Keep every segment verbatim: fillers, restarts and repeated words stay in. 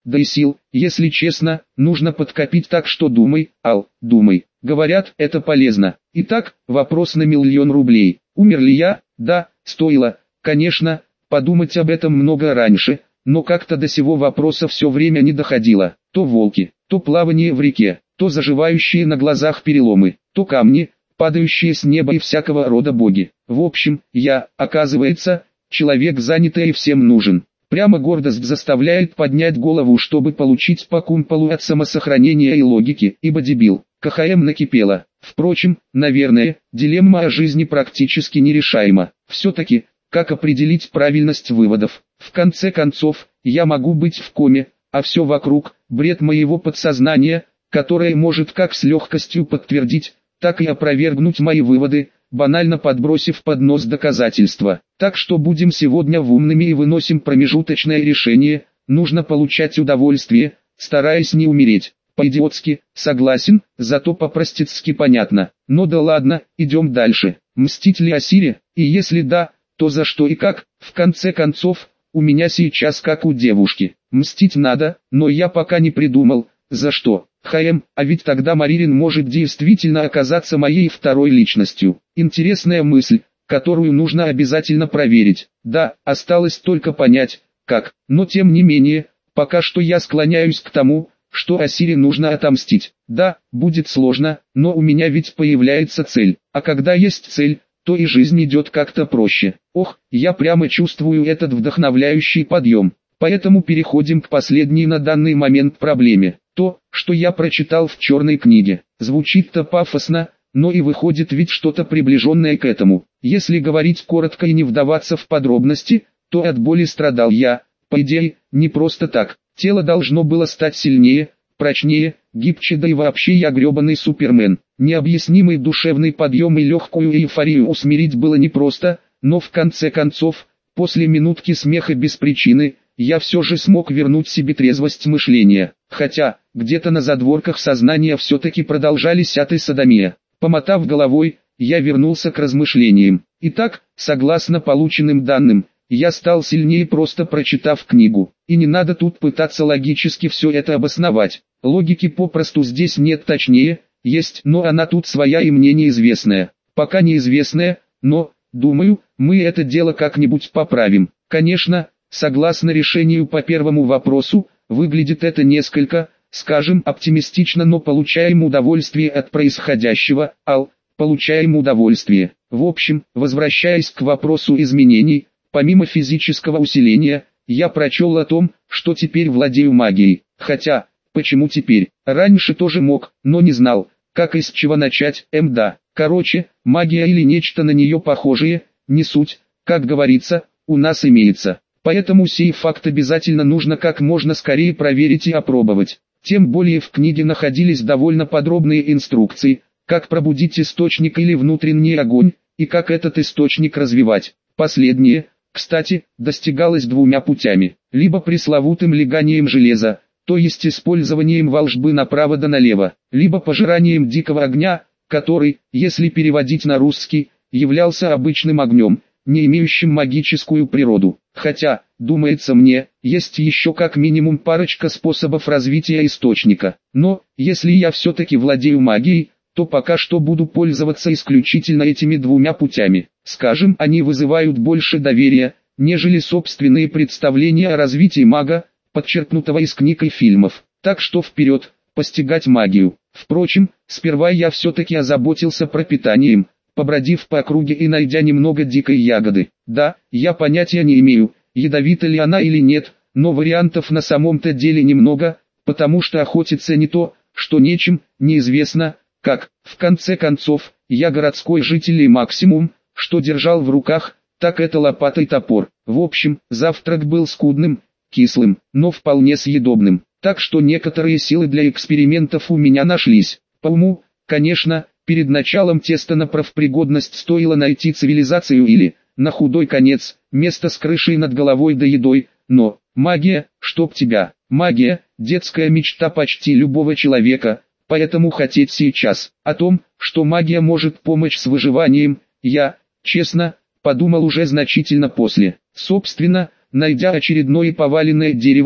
да и сил, если честно, нужно подкопить, так что думай, Ал, думай. Говорят, это полезно. Итак, вопрос на миллион рублей. Умер ли я? Да, стоило, конечно, подумать об этом много раньше, но как-то до сего вопроса все время не доходило. То волки, то плавание в реке, то заживающие на глазах переломы, то камни, падающие с неба и всякого рода боги. В общем, я, оказывается, человек занятый и всем нужен. Прямо гордость заставляет поднять голову, чтобы получить по кумполу от самосохранения и логики, ибо дебил. КХМ накипело. Впрочем, наверное, дилемма о жизни практически нерешаема. Все-таки, как определить правильность выводов? В конце концов, я могу быть в коме, а все вокруг – бред моего подсознания, которое может как с легкостью подтвердить, так и опровергнуть мои выводы, банально подбросив под нос доказательства. Так что будем сегодня умными и выносим промежуточное решение, нужно получать удовольствие, стараясь не умереть. По-идиотски, согласен, зато по-простецки понятно. Но да ладно, идем дальше. Мстить ли Осире? И если да, то за что и как? В конце концов, у меня сейчас как у девушки. Мстить надо, но я пока не придумал, за что. ХМ, а ведь тогда Маририн может действительно оказаться моей второй личностью. Интересная мысль, которую нужно обязательно проверить. Да, осталось только понять, как. Но тем не менее, пока что я склоняюсь к тому, что Осире нужно отомстить. Да, будет сложно, но у меня ведь появляется цель. А когда есть цель, то и жизнь идет как-то проще. Ох, я прямо чувствую этот вдохновляющий подъем. Поэтому переходим к последней на данный момент проблеме. То, что я прочитал в черной книге, звучит-то пафосно, но и выходит ведь что-то приближенное к этому. Если говорить коротко и не вдаваться в подробности, то от боли страдал я, по идее, не просто так. Тело должно было стать сильнее, прочнее, гибче, да и вообще я гребаный супермен. Необъяснимый душевный подъем и легкую эйфорию усмирить было непросто, но в конце концов, после минутки смеха без причины, я все же смог вернуть себе трезвость мышления. Хотя, где-то на задворках сознания все-таки продолжались ад и содомия. Помотав головой, я вернулся к размышлениям. Итак, согласно полученным данным, я стал сильнее, просто прочитав книгу. И не надо тут пытаться логически все это обосновать. Логики попросту здесь нет, точнее, есть, но она тут своя и мне неизвестная. Пока неизвестная, но, думаю, мы это дело как-нибудь поправим. Конечно, согласно решению по первому вопросу, выглядит это несколько, скажем, оптимистично, но получаем удовольствие от происходящего, ал, получаем удовольствие. В общем, возвращаясь к вопросу изменений, помимо физического усиления, я прочел о том, что теперь владею магией. Хотя, почему теперь? Раньше тоже мог, но не знал, как и с чего начать. Мда. Короче, магия или нечто на нее похожее, не суть, как говорится, у нас имеется. Поэтому сей факт обязательно нужно как можно скорее проверить и опробовать. Тем более в книге находились довольно подробные инструкции, как пробудить источник или внутренний огонь, и как этот источник развивать. Последнее, кстати, достигалось двумя путями. Либо пресловутым леганием железа, то есть использованием волшбы направо да налево, либо пожиранием дикого огня, который, если переводить на русский, являлся обычным огнем, не имеющим магическую природу. Хотя, думается мне, есть еще как минимум парочка способов развития источника. Но, если я все-таки владею магией, то пока что буду пользоваться исключительно этими двумя путями. Скажем, они вызывают больше доверия, нежели собственные представления о развитии мага, подчеркнутого из книг и фильмов. Так что вперед, постигать магию. Впрочем, сперва я все-таки озаботился пропитанием, побродив по округе и найдя немного дикой ягоды. Да, я понятия не имею, ядовита ли она или нет, но вариантов на самом-то деле немного, потому что охотиться не то, что нечем, неизвестно, как. В конце концов, я городской житель и максимум, что держал в руках, так это лопата и топор. В общем, завтрак был скудным, кислым, но вполне съедобным. Так что некоторые силы для экспериментов у меня нашлись. По уму, конечно, перед началом теста на профпригодность стоило найти цивилизацию или, на худой конец, место с крышей над головой да едой, но, магия, чтоб тебя, магия, детская мечта почти любого человека, поэтому хотеть сейчас о том, что магия может помочь с выживанием, я, честно, подумал уже значительно после. Собственно, найдя очередное поваленное дерево,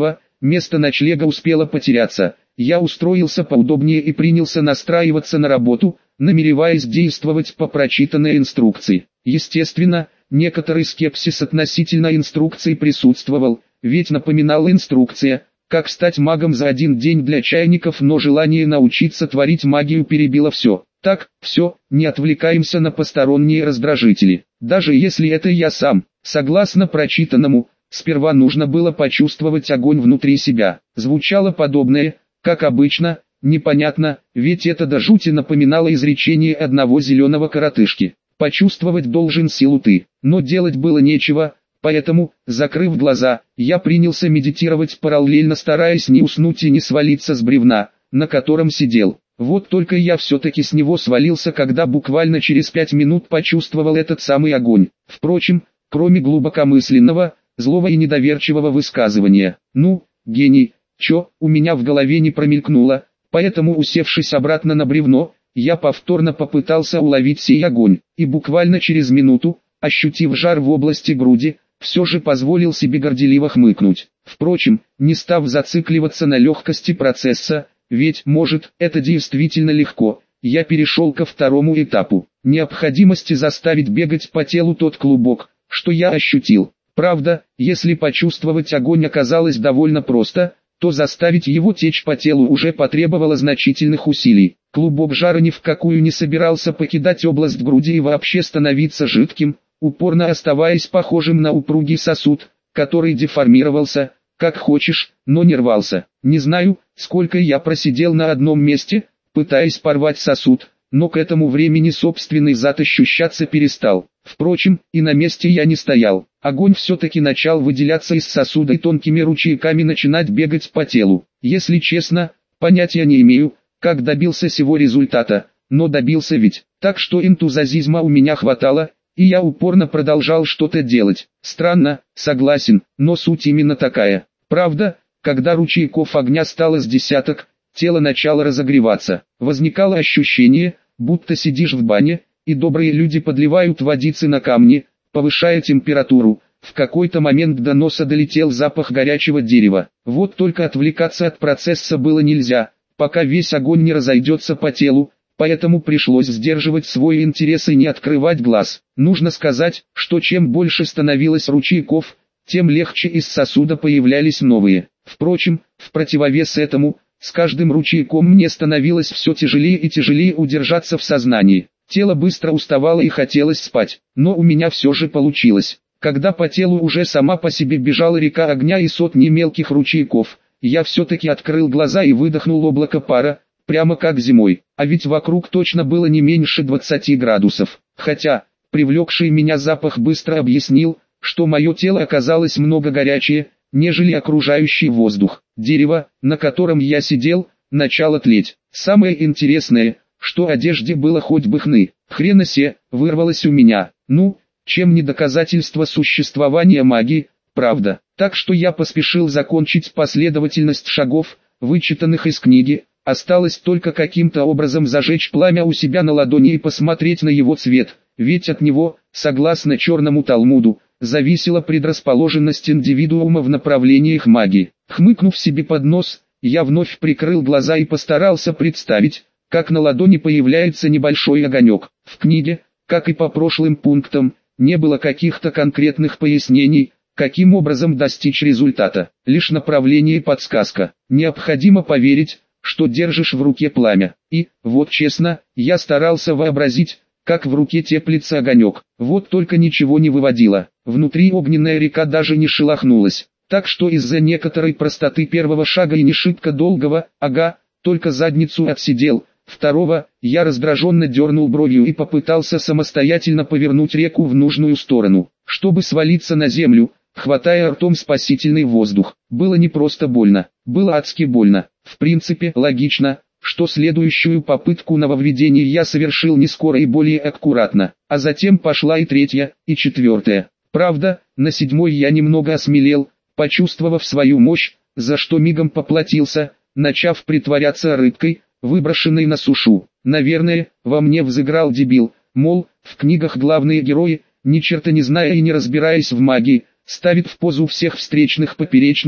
место ночлега успело потеряться. Я устроился поудобнее и принялся настраиваться на работу, намереваясь действовать по прочитанной инструкции. Естественно, некоторый скепсис относительно инструкции присутствовал, ведь напоминала инструкция, как стать магом за один день для чайников, но желание научиться творить магию перебило все. Так, все, не отвлекаемся на посторонние раздражители. Даже если это я сам, согласно прочитанному, сперва нужно было почувствовать огонь внутри себя. Звучало подобное, как обычно, непонятно, ведь это до жути напоминало изречение одного зеленого коротышки. Почувствовать должен силу ты, но делать было нечего, поэтому, закрыв глаза, я принялся медитировать, параллельно стараясь не уснуть и не свалиться с бревна, на котором сидел. Вот только я все-таки с него свалился, когда буквально через пять минут почувствовал этот самый огонь. Впрочем, кроме глубокомысленного, злого и недоверчивого высказывания «ну, гений», чё, у меня в голове не промелькнуло, поэтому, усевшись обратно на бревно, я повторно попытался уловить сей огонь, и буквально через минуту, ощутив жар в области груди, все же позволил себе горделиво хмыкнуть. Впрочем, не став зацикливаться на легкости процесса, ведь, может, это действительно легко, я перешел ко второму этапу, необходимости заставить бегать по телу тот клубок, что я ощутил. Правда, если почувствовать огонь оказалось довольно просто, то заставить его течь по телу уже потребовало значительных усилий. Клубок жара ни в какую не собирался покидать область груди и вообще становиться жидким, упорно оставаясь похожим на упругий сосуд, который деформировался, как хочешь, но не рвался. Не знаю, сколько я просидел на одном месте, пытаясь порвать сосуд, но к этому времени собственный зад ощущаться перестал. Впрочем, и на месте я не стоял. Огонь все-таки начал выделяться из сосуда и тонкими ручейками начинать бегать по телу. Если честно, понятия не имею, как добился сего результата, но добился ведь. Так что энтузиазма у меня хватало, и я упорно продолжал что-то делать. Странно, согласен, но суть именно такая. Правда, когда ручейков огня стало с десяток, тело начало разогреваться. Возникало ощущение, будто сидишь в бане, и добрые люди подливают водицы на камни, повышая температуру. В какой-то момент до носа долетел запах горячего дерева. Вот только отвлекаться от процесса было нельзя, пока весь огонь не разойдется по телу, поэтому пришлось сдерживать свой интерес и не открывать глаз. Нужно сказать, что чем больше становилось ручейков, тем легче из сосуда появлялись новые. Впрочем, в противовес этому, с каждым ручейком мне становилось все тяжелее и тяжелее удержаться в сознании. Тело быстро уставало и хотелось спать, но у меня все же получилось. Когда по телу уже сама по себе бежала река огня и сотни мелких ручейков, я все-таки открыл глаза и выдохнул облако пара, прямо как зимой. А ведь вокруг точно было не меньше двадцати градусов. Хотя, привлекший меня запах быстро объяснил, что мое тело оказалось много горячее, нежели окружающий воздух. Дерево, на котором я сидел, начало тлеть. Самое интересное, что одежде было хоть бы хны. Хрена се, вырвалось у меня. Ну, чем не доказательство существования магии, правда. Так что я поспешил закончить последовательность шагов, вычитанных из книги. Осталось только каким-то образом зажечь пламя у себя на ладони и посмотреть на его цвет, ведь от него, согласно черному Талмуду, зависела предрасположенность индивидуума в направлениях магии. Хмыкнув себе под нос, я вновь прикрыл глаза и постарался представить, как на ладони появляется небольшой огонек. В книге, как и по прошлым пунктам, не было каких-то конкретных пояснений, каким образом достичь результата. Лишь направление и подсказка. Необходимо поверить, что держишь в руке пламя. И, вот честно, я старался вообразить, как в руке теплится огонек. Вот только ничего не выводило. Внутри огненная река даже не шелохнулась. Так что из-за некоторой простоты первого шага и не шибко долгого, ага, только задницу отсидел, второго, я раздраженно дернул бровью и попытался самостоятельно повернуть реку в нужную сторону, чтобы свалиться на землю, хватая ртом спасительный воздух. Было не просто больно, было адски больно. В принципе, логично, что следующую попытку нововведения я совершил не скоро и более аккуратно, а затем пошла и третья, и четвертая. Правда, на седьмой я немного осмелел, почувствовав свою мощь, за что мигом поплатился, начав притворяться рыбкой, выброшенной на сушу. Наверное, во мне взыграл дебил, мол, в книгах главные герои, ни черта не зная и не разбираясь в магии, ставят в позу всех встречных поперечных,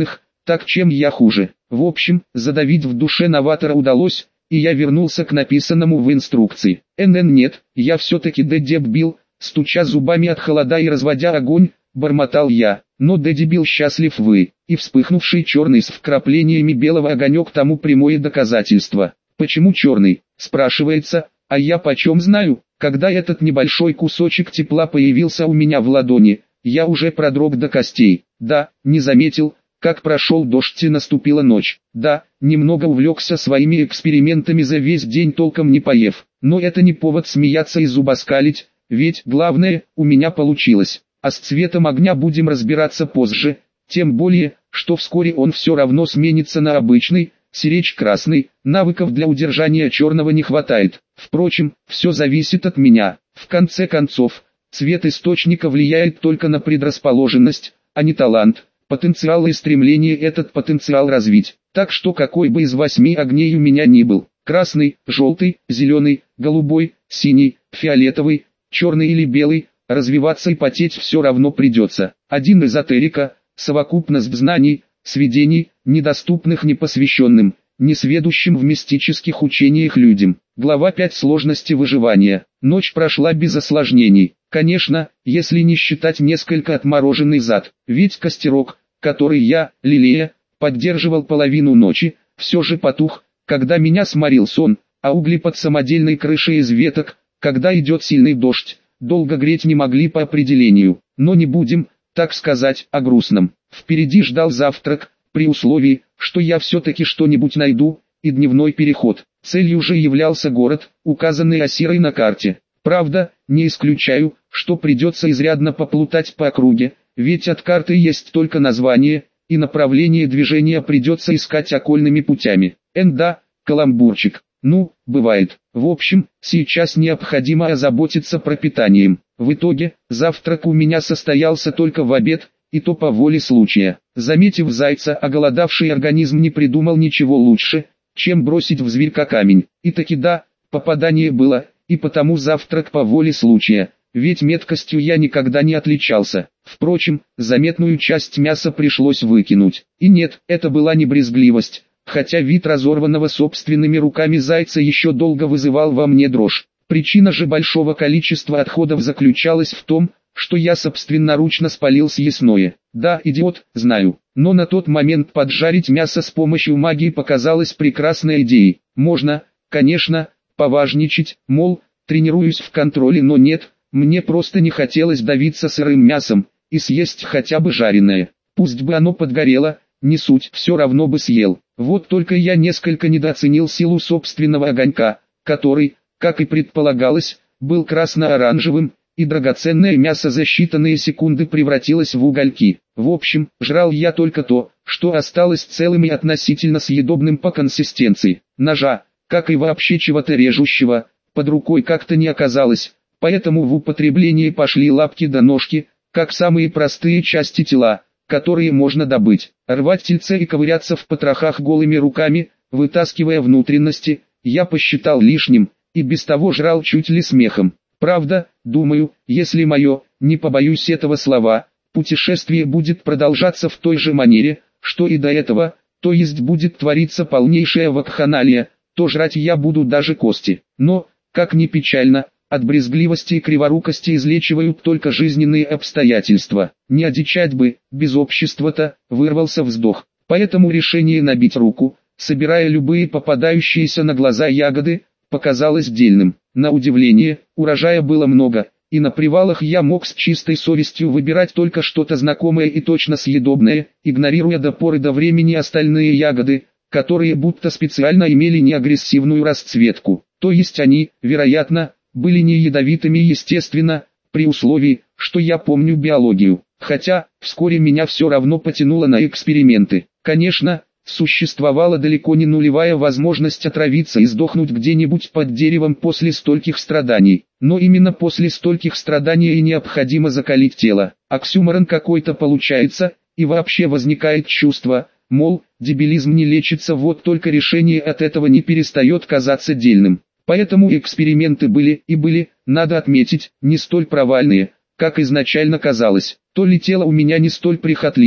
Так чем я хуже? В общем, задавить в душе новатора удалось, и я вернулся к написанному в инструкции. НН нет, я все-таки дебил, стуча зубами от холода и разводя огонь, бормотал я. Но дебил счастлив вы, и вспыхнувший черный с вкраплениями белого огонек тому прямое доказательство. Почему черный, спрашивается, а я почем знаю, когда этот небольшой кусочек тепла появился у меня в ладони, я уже продрог до костей. Да, не заметил, как прошел дождь и наступила ночь. Да, немного увлекся своими экспериментами за весь день толком не поев. Но это не повод смеяться и зубоскалить, ведь главное, у меня получилось. А с цветом огня будем разбираться позже, тем более, что вскоре он все равно сменится на обычный, сиречь красный, навыков для удержания черного не хватает. Впрочем, все зависит от меня. В конце концов, цвет источника влияет только на предрасположенность, а не талант, потенциал и стремление этот потенциал развить. Так что какой бы из восьми огней у меня ни был, красный, желтый, зеленый, голубой, синий, фиолетовый, черный или белый, развиваться и потеть все равно придется. Один эзотерика, совокупность знаний, сведений, недоступных непосвященным, несведущим в мистических учениях людям. Глава пять. Сложности выживания. Ночь прошла без осложнений. Конечно, если не считать несколько отмороженный зад. Ведь костерок, который я, лелея, поддерживал половину ночи, все же потух, когда меня сморил сон, а угли под самодельной крышей из веток, когда идет сильный дождь, долго греть не могли по определению. Но не будем, так сказать, о грустном. Впереди ждал завтрак, при условии, что я все-таки что-нибудь найду, и дневной переход. Целью же являлся город, указанный Асирой на карте. Правда, не исключаю, что придется изрядно поплутать по округе, ведь от карты есть только название, и направление движения придется искать окольными путями. Энда, каламбурчик. Ну, бывает. В общем, сейчас необходимо озаботиться пропитанием. В итоге, завтрак у меня состоялся только в обед, и то по воле случая. Заметив зайца, оголодавший организм не придумал ничего лучше, чем бросить в зверька камень. И таки да, попадание было, и потому завтрак по воле случая, ведь меткостью я никогда не отличался. Впрочем, заметную часть мяса пришлось выкинуть. И нет, это была не брезгливость, хотя вид разорванного собственными руками зайца еще долго вызывал во мне дрожь. Причина же большого количества отходов заключалась в том, что я собственноручно спалил съестное. Да, идиот, знаю, но на тот момент поджарить мясо с помощью магии показалось прекрасной идеей. Можно, конечно, поважничать, мол, тренируюсь в контроле, но нет, мне просто не хотелось давиться сырым мясом, и съесть хотя бы жареное. Пусть бы оно подгорело, не суть, все равно бы съел. Вот только я несколько недооценил силу собственного огонька, который, как и предполагалось, был красно-оранжевым, и драгоценное мясо за считанные секунды превратилось в угольки. В общем, жрал я только то, что осталось целым и относительно съедобным по консистенции. Ножа, как и вообще чего-то режущего, под рукой как-то не оказалось, поэтому в употреблении пошли лапки да ножки, как самые простые части тела, которые можно добыть. Рвать тельце и ковыряться в потрохах голыми руками, вытаскивая внутренности, я посчитал лишним, и без того жрал чуть ли смехом. Правда, думаю, если мое, не побоюсь этого слова, путешествие будет продолжаться в той же манере, что и до этого, то есть будет твориться полнейшая вакханалия, то жрать я буду даже кости. Но, как ни печально, от брезгливости и криворукости излечивают только жизненные обстоятельства. Не одичать бы, без общества-то, вырвался вздох. Поэтому решение набить руку, собирая любые попадающиеся на глаза ягоды, показалось дельным. На удивление, урожая было много, и на привалах я мог с чистой совестью выбирать только что-то знакомое и точно съедобное, игнорируя до поры до времени остальные ягоды, которые будто специально имели неагрессивную расцветку. То есть они, вероятно, были не ядовитыми естественно, при условии, что я помню биологию. Хотя, вскоре меня все равно потянуло на эксперименты. Конечно, существовала далеко не нулевая возможность отравиться и сдохнуть где-нибудь под деревом после стольких страданий. Но именно после стольких страданий и необходимо закалить тело. Оксюморон какой-то получается, и вообще возникает чувство, мол, дебилизм не лечится, вот только решение от этого не перестает казаться дельным. Поэтому эксперименты были и были, надо отметить, не столь провальные, как изначально казалось. То ли тело у меня не столь прихотливо,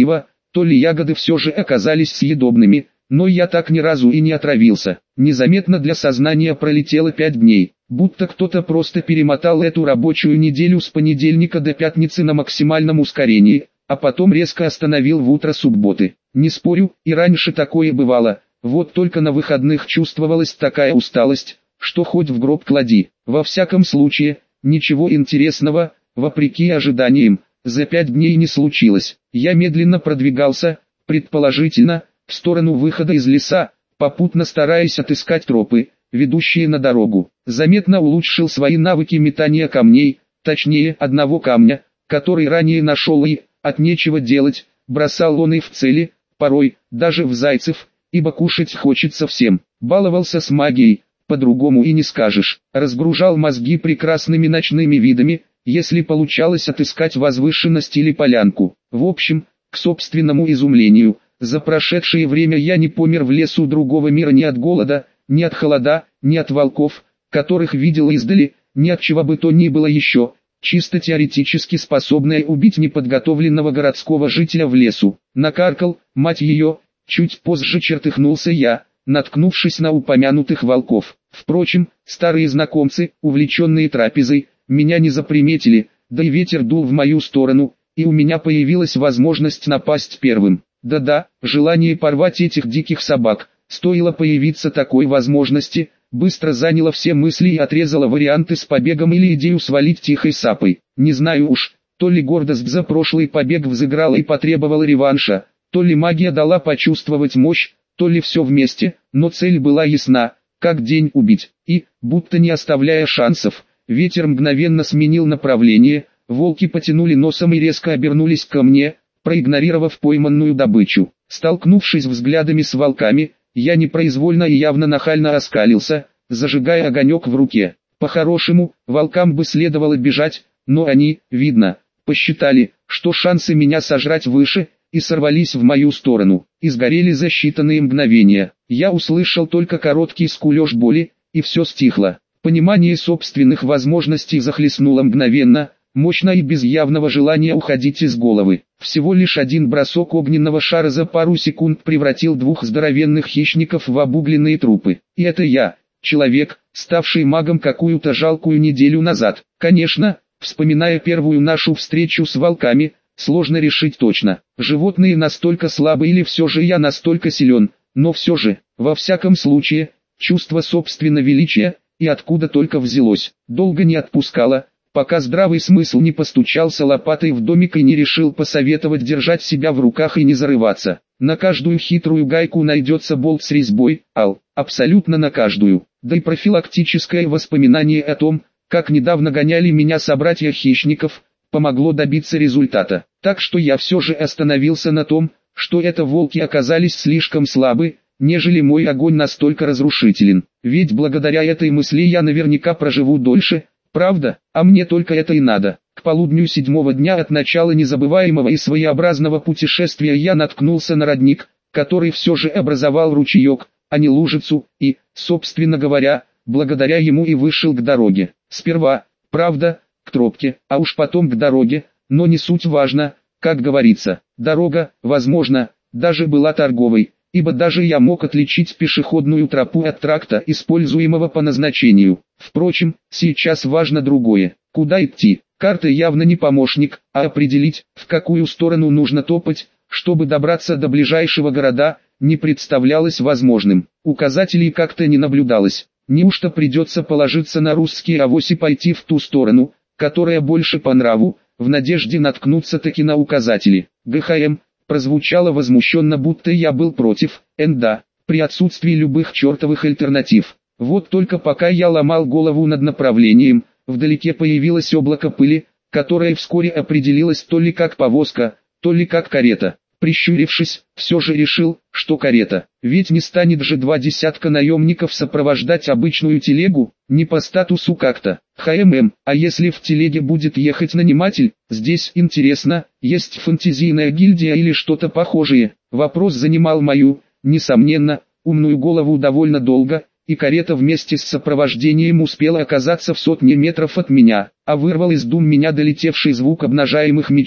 то ли ягоды все же оказались съедобными, но я так ни разу и не отравился. Незаметно для сознания пролетело пять дней, будто кто-то просто перемотал эту рабочую неделю с понедельника до пятницы на максимальном ускорении, а потом резко остановил в утро субботы. Не спорю, и раньше такое бывало, вот только на выходных чувствовалась такая усталость, что хоть в гроб клади. Во всяком случае, ничего интересного, вопреки ожиданиям, за пять дней не случилось. Я медленно продвигался, предположительно, в сторону выхода из леса, попутно стараясь отыскать тропы, ведущие на дорогу. Заметно улучшил свои навыки метания камней, точнее одного камня, который ранее нашел и, от нечего делать, бросал он и в цели, порой, даже в зайцев, ибо кушать хочется всем. Баловался с магией, по-другому и не скажешь. Разгружал мозги прекрасными ночными видами, если получалось отыскать возвышенность или полянку. В общем, к собственному изумлению, за прошедшее время я не помер в лесу другого мира ни от голода, ни от холода, ни от волков, которых видел издали, ни от чего бы то ни было еще, чисто теоретически способная убить неподготовленного городского жителя в лесу. Накаркал, мать ее, чуть позже чертыхнулся я, наткнувшись на упомянутых волков. Впрочем, старые знакомцы, увлеченные трапезой, меня не заприметили, да и ветер дул в мою сторону, и у меня появилась возможность напасть первым. Да-да, желание порвать этих диких собак, стоило появиться такой возможности, быстро заняло все мысли и отрезало варианты с побегом или идею свалить тихой сапой. Не знаю уж, то ли гордость за прошлый побег взыграла и потребовала реванша, то ли магия дала почувствовать мощь, то ли все вместе, но цель была ясна, как день убить, и, будто не оставляя шансов, ветер мгновенно сменил направление, волки потянули носом и резко обернулись ко мне, проигнорировав пойманную добычу. Столкнувшись взглядами с волками, я непроизвольно и явно нахально оскалился, зажигая огонек в руке. По-хорошему, волкам бы следовало бежать, но они, видно, посчитали, что шансы меня сожрать выше, и сорвались в мою сторону, и сгорели за считанные мгновения. Я услышал только короткий скулёж боли, и все стихло. Понимание собственных возможностей захлестнуло мгновенно, мощно и без явного желания уходить из головы. Всего лишь один бросок огненного шара за пару секунд превратил двух здоровенных хищников в обугленные трупы. И это я, человек, ставший магом какую-то жалкую неделю назад. Конечно, вспоминая первую нашу встречу с волками, сложно решить точно, животные настолько слабы или все же я настолько силен, но все же, во всяком случае, чувство собственного величия, и откуда только взялось, долго не отпускало, пока здравый смысл не постучался лопатой в домик и не решил посоветовать держать себя в руках и не зарываться. На каждую хитрую гайку найдется болт с резьбой, ал, абсолютно на каждую. Да и профилактическое воспоминание о том, как недавно гоняли меня собратья хищников, помогло добиться результата. Так что я все же остановился на том, что это волки оказались слишком слабы, нежели мой огонь настолько разрушителен. Ведь благодаря этой мысли я наверняка проживу дольше, правда, а мне только это и надо. К полудню седьмого дня от начала незабываемого и своеобразного путешествия я наткнулся на родник, который все же образовал ручеек, а не лужицу, и, собственно говоря, благодаря ему и вышел к дороге. Сперва, правда, к тропке, а уж потом к дороге, но не суть важно, как говорится. Дорога, возможно, даже была торговой, ибо даже я мог отличить пешеходную тропу от тракта, используемого по назначению. Впрочем, сейчас важно другое. Куда идти? Карта явно не помощник, а определить, в какую сторону нужно топать, чтобы добраться до ближайшего города, не представлялось возможным. Указателей как-то не наблюдалось. Неужто придется положиться на русские авось и пойти в ту сторону, которая больше по нраву, в надежде наткнуться таки на указатели. ГХМ прозвучало возмущенно, будто я был против, НДА, при отсутствии любых чертовых альтернатив. Вот только пока я ломал голову над направлением, вдалеке появилось облако пыли, которое вскоре определилось то ли как повозка, то ли как карета. Прищурившись, все же решил, что карета, ведь не станет же два десятка наемников сопровождать обычную телегу, не по статусу как-то. ХММ, а если в телеге будет ехать наниматель, здесь интересно, есть фэнтезийная гильдия или что-то похожее. Вопрос занимал мою, несомненно, умную голову довольно долго, и карета вместе с сопровождением успела оказаться в сотне метров от меня, а вырвал из дум меня долетевший звук обнажаемых мечей.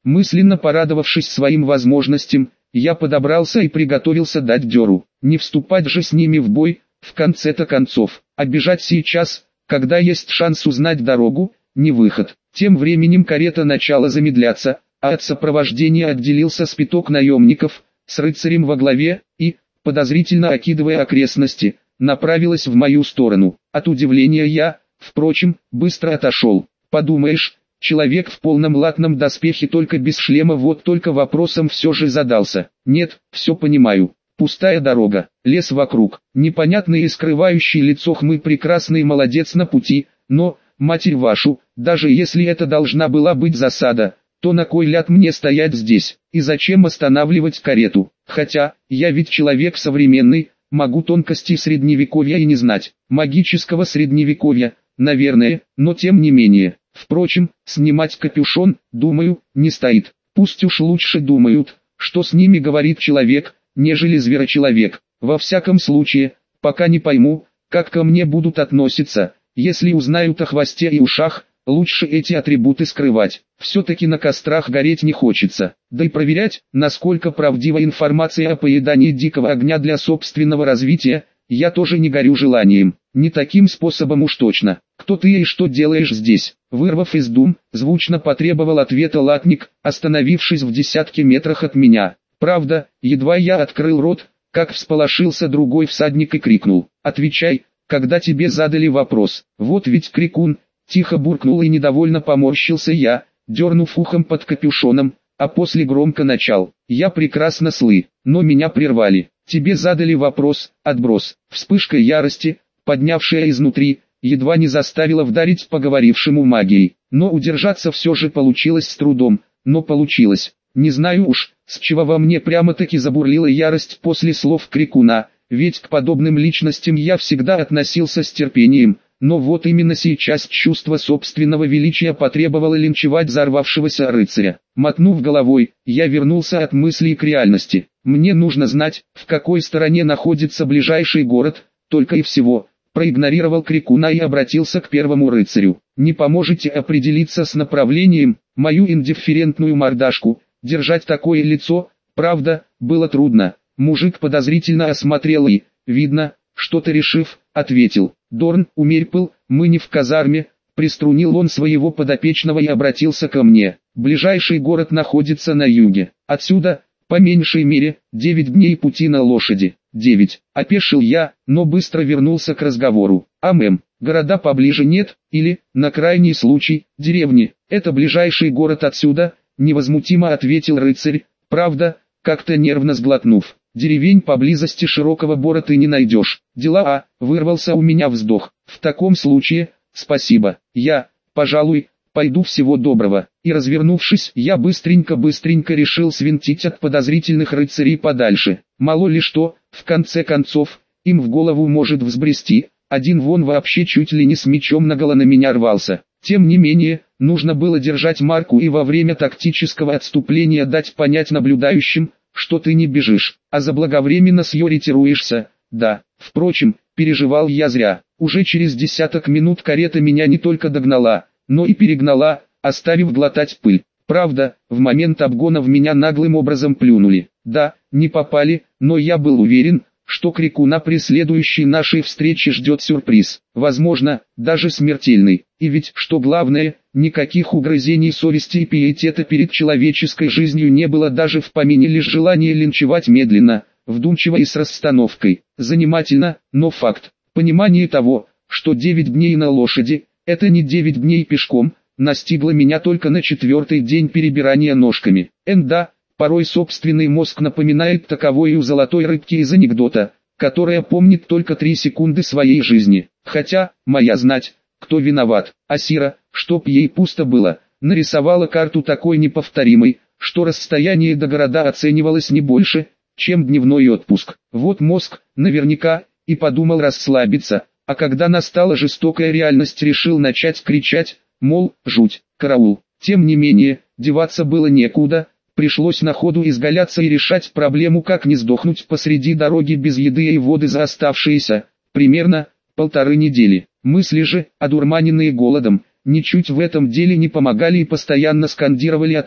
Мысленно порадовавшись своим возможностям, я подобрался и приготовился дать дёру. Не вступать же с ними в бой, в конце-то концов. А бежать сейчас, когда есть шанс узнать дорогу, не выход. Тем временем карета начала замедляться, а от сопровождения отделился спиток наемников, с рыцарем во главе, и, подозрительно окидывая окрестности, направилась в мою сторону. От удивления я, впрочем, быстро отошел. Подумаешь, человек в полном латном доспехе только без шлема, вот только вопросом все же задался. Нет, все понимаю. Пустая дорога, лес вокруг, непонятный и скрывающий лицо хмы прекрасный молодец на пути, но, матерь вашу, даже если это должна была быть засада, то на кой ляд мне стоять здесь, и зачем останавливать карету? Хотя, я ведь человек современный, могу тонкости средневековья и не знать, магического средневековья, наверное, но тем не менее. Впрочем, снимать капюшон, думаю, не стоит. Пусть уж лучше думают, что с ними говорит человек, нежели зверочеловек. Во всяком случае, пока не пойму, как ко мне будут относиться, если узнают о хвосте и ушах, лучше эти атрибуты скрывать. Все-таки на кострах гореть не хочется, да и проверять, насколько правдива информация о поедании дикого огня для собственного развития, я тоже не горю желанием. Не таким способом уж точно. Кто ты и что делаешь здесь? Вырвав из дум, звучно потребовал ответа латник, остановившись в десятке метрах от меня. Правда, едва я открыл рот, как всполошился другой всадник и крикнул: «Отвечай, когда тебе задали вопрос». Вот ведь крикун, тихо буркнул и недовольно поморщился я, дернув ухом под капюшоном, а после громко начал: «Я прекрасно слы, но меня прервали. Тебе задали вопрос, отброс». Вспышка ярости, поднявшая изнутри, едва не заставила вдарить поговорившему магией. Но удержаться все же получилось с трудом, но получилось. Не знаю уж, с чего во мне прямо-таки забурлила ярость после слов крикуна, ведь к подобным личностям я всегда относился с терпением, но вот именно сейчас чувство собственного величия потребовало линчевать взорвавшегося рыцаря. Мотнув головой, я вернулся от мыслей к реальности. Мне нужно знать, в какой стороне находится ближайший город, только и всего. Проигнорировал крикуна и обратился к первому рыцарю. «Не поможете определиться с направлением?» Мою индифферентную мордашку, держать такое лицо, правда, было трудно. Мужик подозрительно осмотрел и, видно, что-то решив, ответил: «Дорн, умерь пыл, мы не в казарме». Приструнил он своего подопечного и обратился ко мне. «Ближайший город находится на юге. Отсюда, по меньшей мере, девять дней пути на лошади». «Девять», — опешил я, но быстро вернулся к разговору. «А мэм, города поближе нет, или, на крайний случай, деревни?» «Это ближайший город отсюда», — невозмутимо ответил рыцарь, правда, как-то нервно сглотнув. «Деревень поблизости широкого бора ты не найдешь». «Дела, а», — вырвался у меня вздох. «В таком случае, спасибо, я, пожалуй, пойду, всего доброго». И развернувшись, я быстренько-быстренько решил свинтить от подозрительных рыцарей подальше. Мало ли что, в конце концов, им в голову может взбрести. Один вон вообще чуть ли не с мечом наголо на меня рвался. Тем не менее, нужно было держать марку и во время тактического отступления дать понять наблюдающим, что ты не бежишь, а заблаговременно сьориентируешься. Да, впрочем, переживал я зря. Уже через десяток минут карета меня не только догнала, но и перегнала, оставив глотать пыль. Правда, в момент обгона в меня наглым образом плюнули. Да, не попали, но я был уверен, что крикуна при следующей нашей встрече ждет сюрприз. Возможно, даже смертельный. И ведь, что главное, никаких угрызений совести и пиетета перед человеческой жизнью не было, даже в помине, лишь желание линчевать медленно, вдумчиво и с расстановкой. Занимательно, но факт. Понимание того, что девять дней на лошади, это не девять дней пешком, настигло меня только на четвертый день перебирания ножками. Энда, порой собственный мозг напоминает таковое у золотой рыбки из анекдота, которая помнит только три секунды своей жизни. Хотя, моя знать, кто виноват. Асира, чтоб ей пусто было, нарисовала карту такой неповторимой, что расстояние до города оценивалось не больше, чем дневной отпуск. Вот мозг, наверняка, и подумал расслабиться, а когда настала жестокая реальность, решил начать кричать, мол, жуть, караул. Тем не менее, деваться было некуда, пришлось на ходу изгаляться и решать проблему, как не сдохнуть посреди дороги без еды и воды за оставшиеся, примерно, полторы недели. Мысли же, одурманенные голодом, ничуть в этом деле не помогали и постоянно скандировали о том,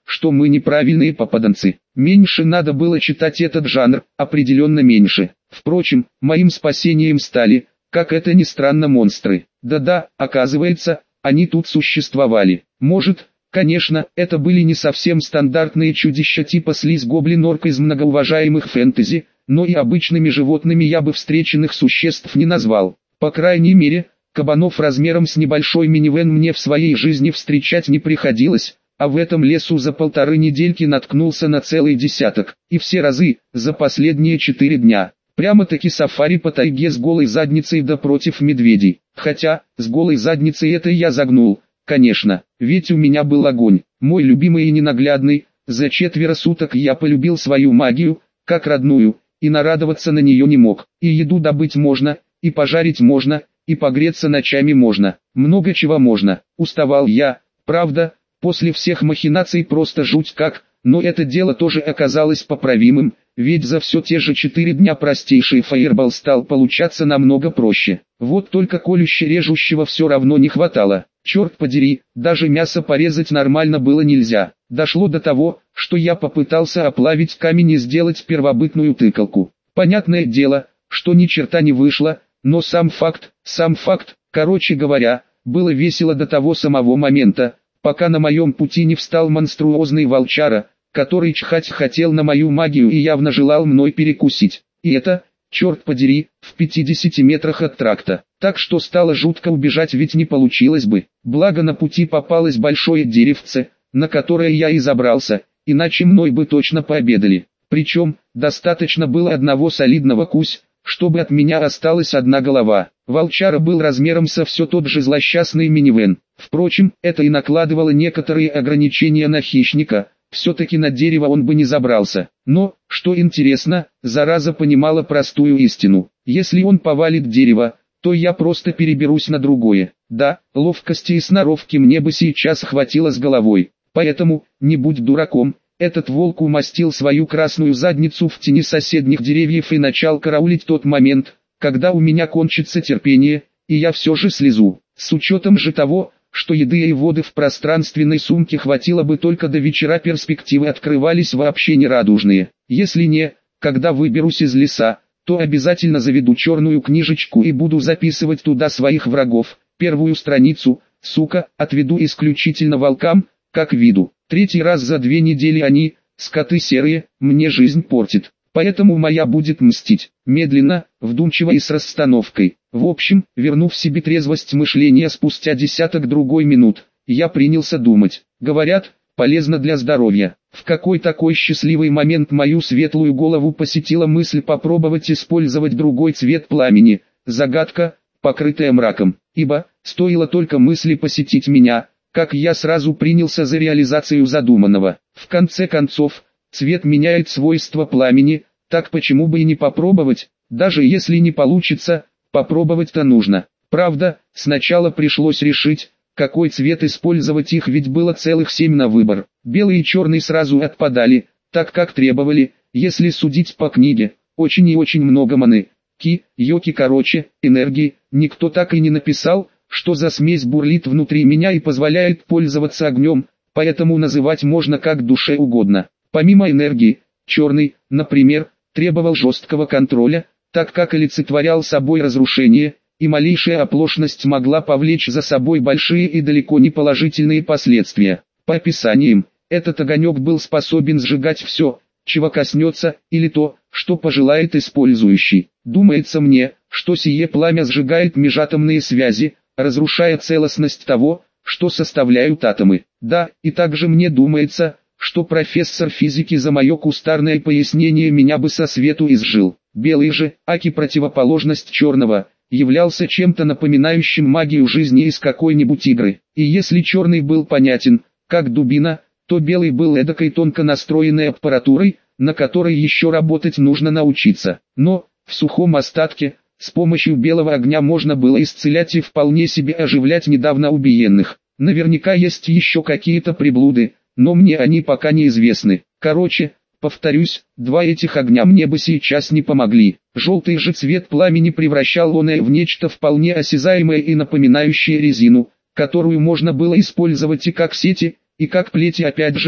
что мы неправильные попаданцы. Меньше надо было читать этот жанр, определенно меньше. Впрочем, моим спасением стали, как это ни странно, монстры. Да-да, оказывается, они тут существовали. Может, конечно, это были не совсем стандартные чудища типа слизь-гоблин-орк из многоуважаемых фэнтези, но и обычными животными я бы встреченных существ не назвал. По крайней мере, кабанов размером с небольшой минивэн мне в своей жизни встречать не приходилось, а в этом лесу за полторы недельки наткнулся на целый десяток, и все разы, за последние четыре дня. Прямо-таки сафари по тайге с голой задницей да против медведей. Хотя, с голой задницей это я загнул, конечно, ведь у меня был огонь, мой любимый и ненаглядный. За четверо суток я полюбил свою магию, как родную, и нарадоваться на нее не мог. И еду добыть можно, и пожарить можно, и погреться ночами можно. Много чего можно. Уставал я, правда, после всех махинаций просто жуть как, но это дело тоже оказалось поправимым, ведь за все те же четыре дня простейший фаербол стал получаться намного проще. Вот только колюще-режущего все равно не хватало. Черт подери, даже мясо порезать нормально было нельзя. Дошло до того, что я попытался оплавить камень и сделать первобытную тыкалку. Понятное дело, что ни черта не вышло, но сам факт, сам факт, короче говоря, было весело до того самого момента, пока на моем пути не встал монструозный волчара, который чихать хотел на мою магию и явно желал мной перекусить. И это, черт подери, в пятидесяти метрах от тракта. Так что стало жутко убежать, ведь не получилось бы. Благо на пути попалось большое деревце, на которое я и забрался, иначе мной бы точно пообедали. Причем, достаточно было одного солидного кусь, чтобы от меня осталась одна голова. Волчара был размером со все тот же злосчастный минивэн. Впрочем, это и накладывало некоторые ограничения на хищника, все-таки на дерево он бы не забрался. Но, что интересно, зараза понимала простую истину. Если он повалит дерево, то я просто переберусь на другое. Да, ловкости и сноровки мне бы сейчас хватило с головой. Поэтому, не будь дураком, этот волк умастил свою красную задницу в тени соседних деревьев и начал караулить тот момент, когда у меня кончится терпение, и я все же слезу. С учетом же того, что еды и воды в пространственной сумке хватило бы только до вечера, перспективы открывались вообще нерадужные. Если не, когда выберусь из леса, то обязательно заведу черную книжечку и буду записывать туда своих врагов. Первую страницу, сука, отведу исключительно волкам, как виду. Третий раз за две недели они, скоты серые, мне жизнь портит. Поэтому моя будет мстить, медленно, вдумчиво и с расстановкой. В общем, вернув себе трезвость мышления спустя десяток другой минут, я принялся думать. Говорят, полезно для здоровья. В какой такой счастливый момент мою светлую голову посетила мысль попробовать использовать другой цвет пламени. Загадка, покрытая мраком. Ибо, стоило только мысли посетить меня, как я сразу принялся за реализацию задуманного. В конце концов, цвет меняет свойства пламени, так почему бы и не попробовать, даже если не получится, попробовать-то нужно. Правда, сначала пришлось решить, какой цвет использовать, их ведь было целых семь на выбор. Белый и черный сразу отпадали, так как требовали, если судить по книге, очень и очень много маны. Ки, йоки, короче, энергии, никто так и не написал, что за смесь бурлит внутри меня и позволяет пользоваться огнем, поэтому называть можно как душе угодно. Помимо энергии, черный, например, требовал жесткого контроля, так как олицетворял собой разрушение, и малейшая оплошность могла повлечь за собой большие и далеко не положительные последствия. По описаниям, этот огонек был способен сжигать все, чего коснется, или то, что пожелает использующий. Думается мне, что сие пламя сжигает межатомные связи, разрушая целостность того, что составляют атомы. Да, и также мне думается, что профессор физики за мое кустарное пояснение меня бы со свету изжил. Белый же, аки противоположность черного, являлся чем-то напоминающим магию жизни из какой-нибудь игры. И если черный был понятен, как дубина, то белый был эдакой тонко настроенной аппаратурой, на которой еще работать нужно научиться. Но, в сухом остатке, с помощью белого огня можно было исцелять и вполне себе оживлять недавно убиенных. Наверняка есть еще какие-то приблуды, но мне они пока неизвестны. Короче, повторюсь, два этих огня мне бы сейчас не помогли. Желтый же цвет пламени превращал оное в нечто вполне осязаемое и напоминающее резину, которую можно было использовать и как сети, и как плети, опять же,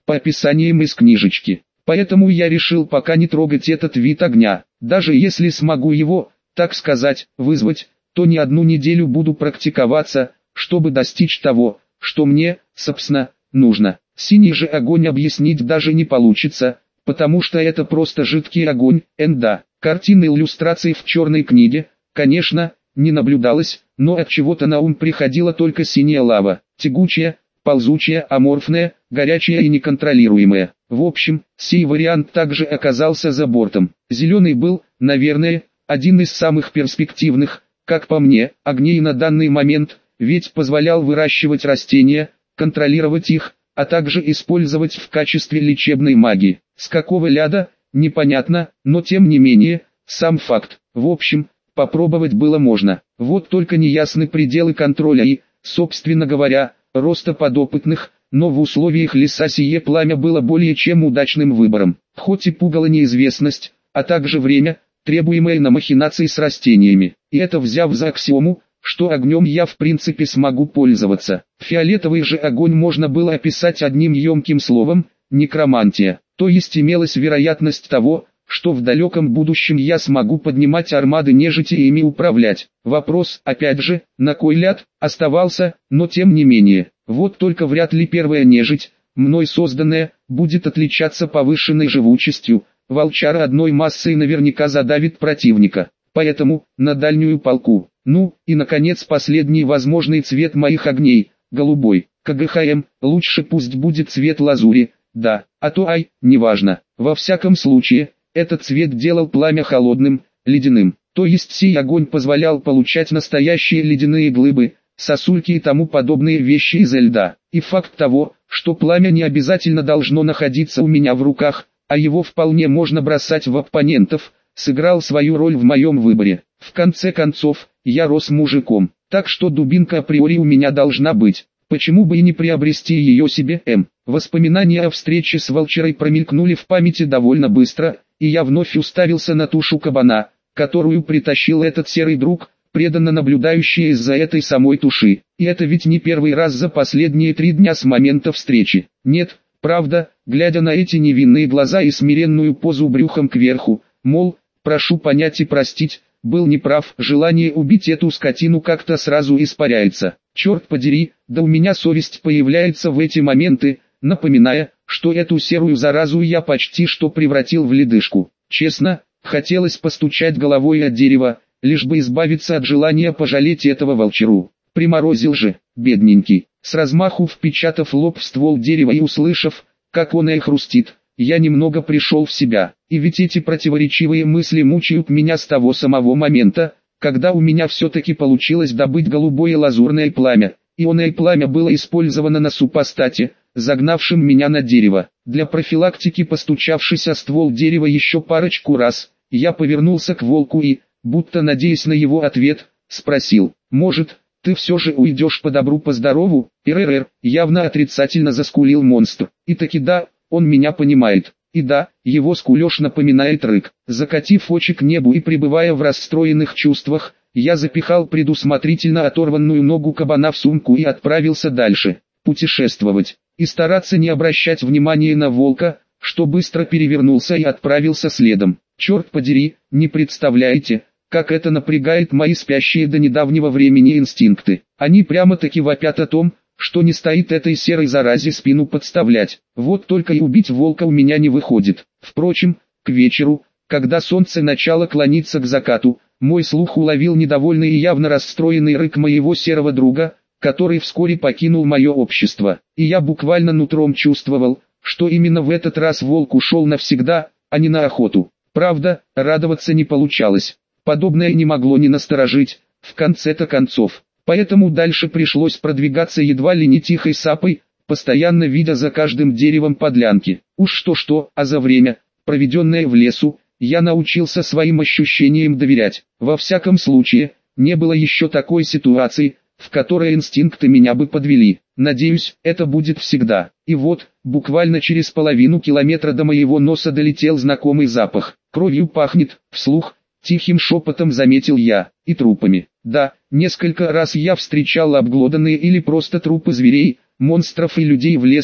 по описаниям из книжечки. Поэтому я решил пока не трогать этот вид огня. Даже если смогу его, так сказать, вызвать, то не одну неделю буду практиковаться, чтобы достичь того, что мне, собственно, нужно. Синий же огонь объяснить даже не получится, потому что это просто жидкий огонь, энда. Картины иллюстраций в черной книге, конечно, не наблюдалось, но от чего-то на ум приходила только синяя лава, тягучая, ползучая, аморфная, горячая и неконтролируемая. В общем, сей вариант также оказался за бортом. Зеленый был, наверное, один из самых перспективных, как по мне, огней на данный момент, ведь позволял выращивать растения, контролировать их, а также использовать в качестве лечебной магии. С какого ляда, непонятно, но тем не менее, сам факт. В общем, попробовать было можно. Вот только неясны пределы контроля и, собственно говоря, роста подопытных, но в условиях леса сие пламя было более чем удачным выбором. Хоть и пугала неизвестность, а также время, требуемое на махинации с растениями. И это взяв за аксиому, что огнем я в принципе смогу пользоваться. Фиолетовый же огонь можно было описать одним емким словом – некромантия. То есть имелась вероятность того, что в далеком будущем я смогу поднимать армады нежити и ими управлять. Вопрос, опять же, на кой ляд, оставался, но тем не менее. Вот только вряд ли первая нежить, мной созданная, будет отличаться повышенной живучестью. Волчара одной массой наверняка задавит противника. Поэтому, на дальнюю палку. Ну, и наконец последний возможный цвет моих огней, голубой. КГХМ, лучше пусть будет цвет лазури, да, а то ай, неважно. Во всяком случае, этот цвет делал пламя холодным, ледяным. То есть сей огонь позволял получать настоящие ледяные глыбы, сосульки и тому подобные вещи изо льда. И факт того, что пламя не обязательно должно находиться у меня в руках, а его вполне можно бросать в оппонентов, сыграл свою роль в моем выборе. В конце концов, я рос мужиком, так что дубинка априори у меня должна быть. Почему бы и не приобрести ее себе, М? Воспоминания о встрече с волчарой промелькнули в памяти довольно быстро, и я вновь уставился на тушу кабана, которую притащил этот серый друг, преданно наблюдающий из-за этой самой туши. И это ведь не первый раз за последние три дня с момента встречи. Нет, правда, глядя на эти невинные глаза и смиренную позу брюхом кверху, мол, прошу понять и простить, был неправ, желание убить эту скотину как-то сразу испаряется. Черт подери, да у меня совесть появляется в эти моменты, напоминая, что эту серую заразу я почти что превратил в ледышку. Честно, хотелось постучать головой от дерева, лишь бы избавиться от желания пожалеть этого волчару. Приморозил же, бедненький. С размаху впечатав лоб в ствол дерева и услышав, как он и хрустит, я немного пришел в себя. И ведь эти противоречивые мысли мучают меня с того самого момента, когда у меня все-таки получилось добыть голубое лазурное пламя. Ионное пламя было использовано на супостате, загнавшим меня на дерево. Для профилактики постучавшись о ствол дерева еще парочку раз, я повернулся к волку и, будто надеясь на его ответ, спросил: «Может, ты все же уйдешь по добру по здорову?» «РРР», явно отрицательно заскулил монстр. И таки да, он меня понимает. И да, его скулеж напоминает рык. Закатив очи к небу и пребывая в расстроенных чувствах, я запихал предусмотрительно оторванную ногу кабана в сумку и отправился дальше, путешествовать. И стараться не обращать внимания на волка, что быстро перевернулся и отправился следом. Черт подери, не представляете, как это напрягает мои спящие до недавнего времени инстинкты. Они прямо-таки вопят о том, что не стоит этой серой заразе спину подставлять. Вот только и убить волка у меня не выходит. Впрочем, к вечеру, когда солнце начало клониться к закату, мой слух уловил недовольный и явно расстроенный рык моего серого друга, который вскоре покинул мое общество. И я буквально нутром чувствовал, что именно в этот раз волк ушел навсегда, а не на охоту. Правда, радоваться не получалось. Подобное не могло не насторожить, в конце-то концов. Поэтому дальше пришлось продвигаться едва ли не тихой сапой, постоянно видя за каждым деревом подлянки. Уж что-что, а за время, проведенное в лесу, я научился своим ощущениям доверять. Во всяком случае, не было еще такой ситуации, в которой инстинкты меня бы подвели. Надеюсь, это будет всегда. И вот, буквально через половину километра до моего носа долетел знакомый запах. Кровью пахнет, вслух, тихим шепотом заметил я, и трупами. Да, несколько раз я встречал обглоданные или просто трупы зверей, монстров и людей в лесу,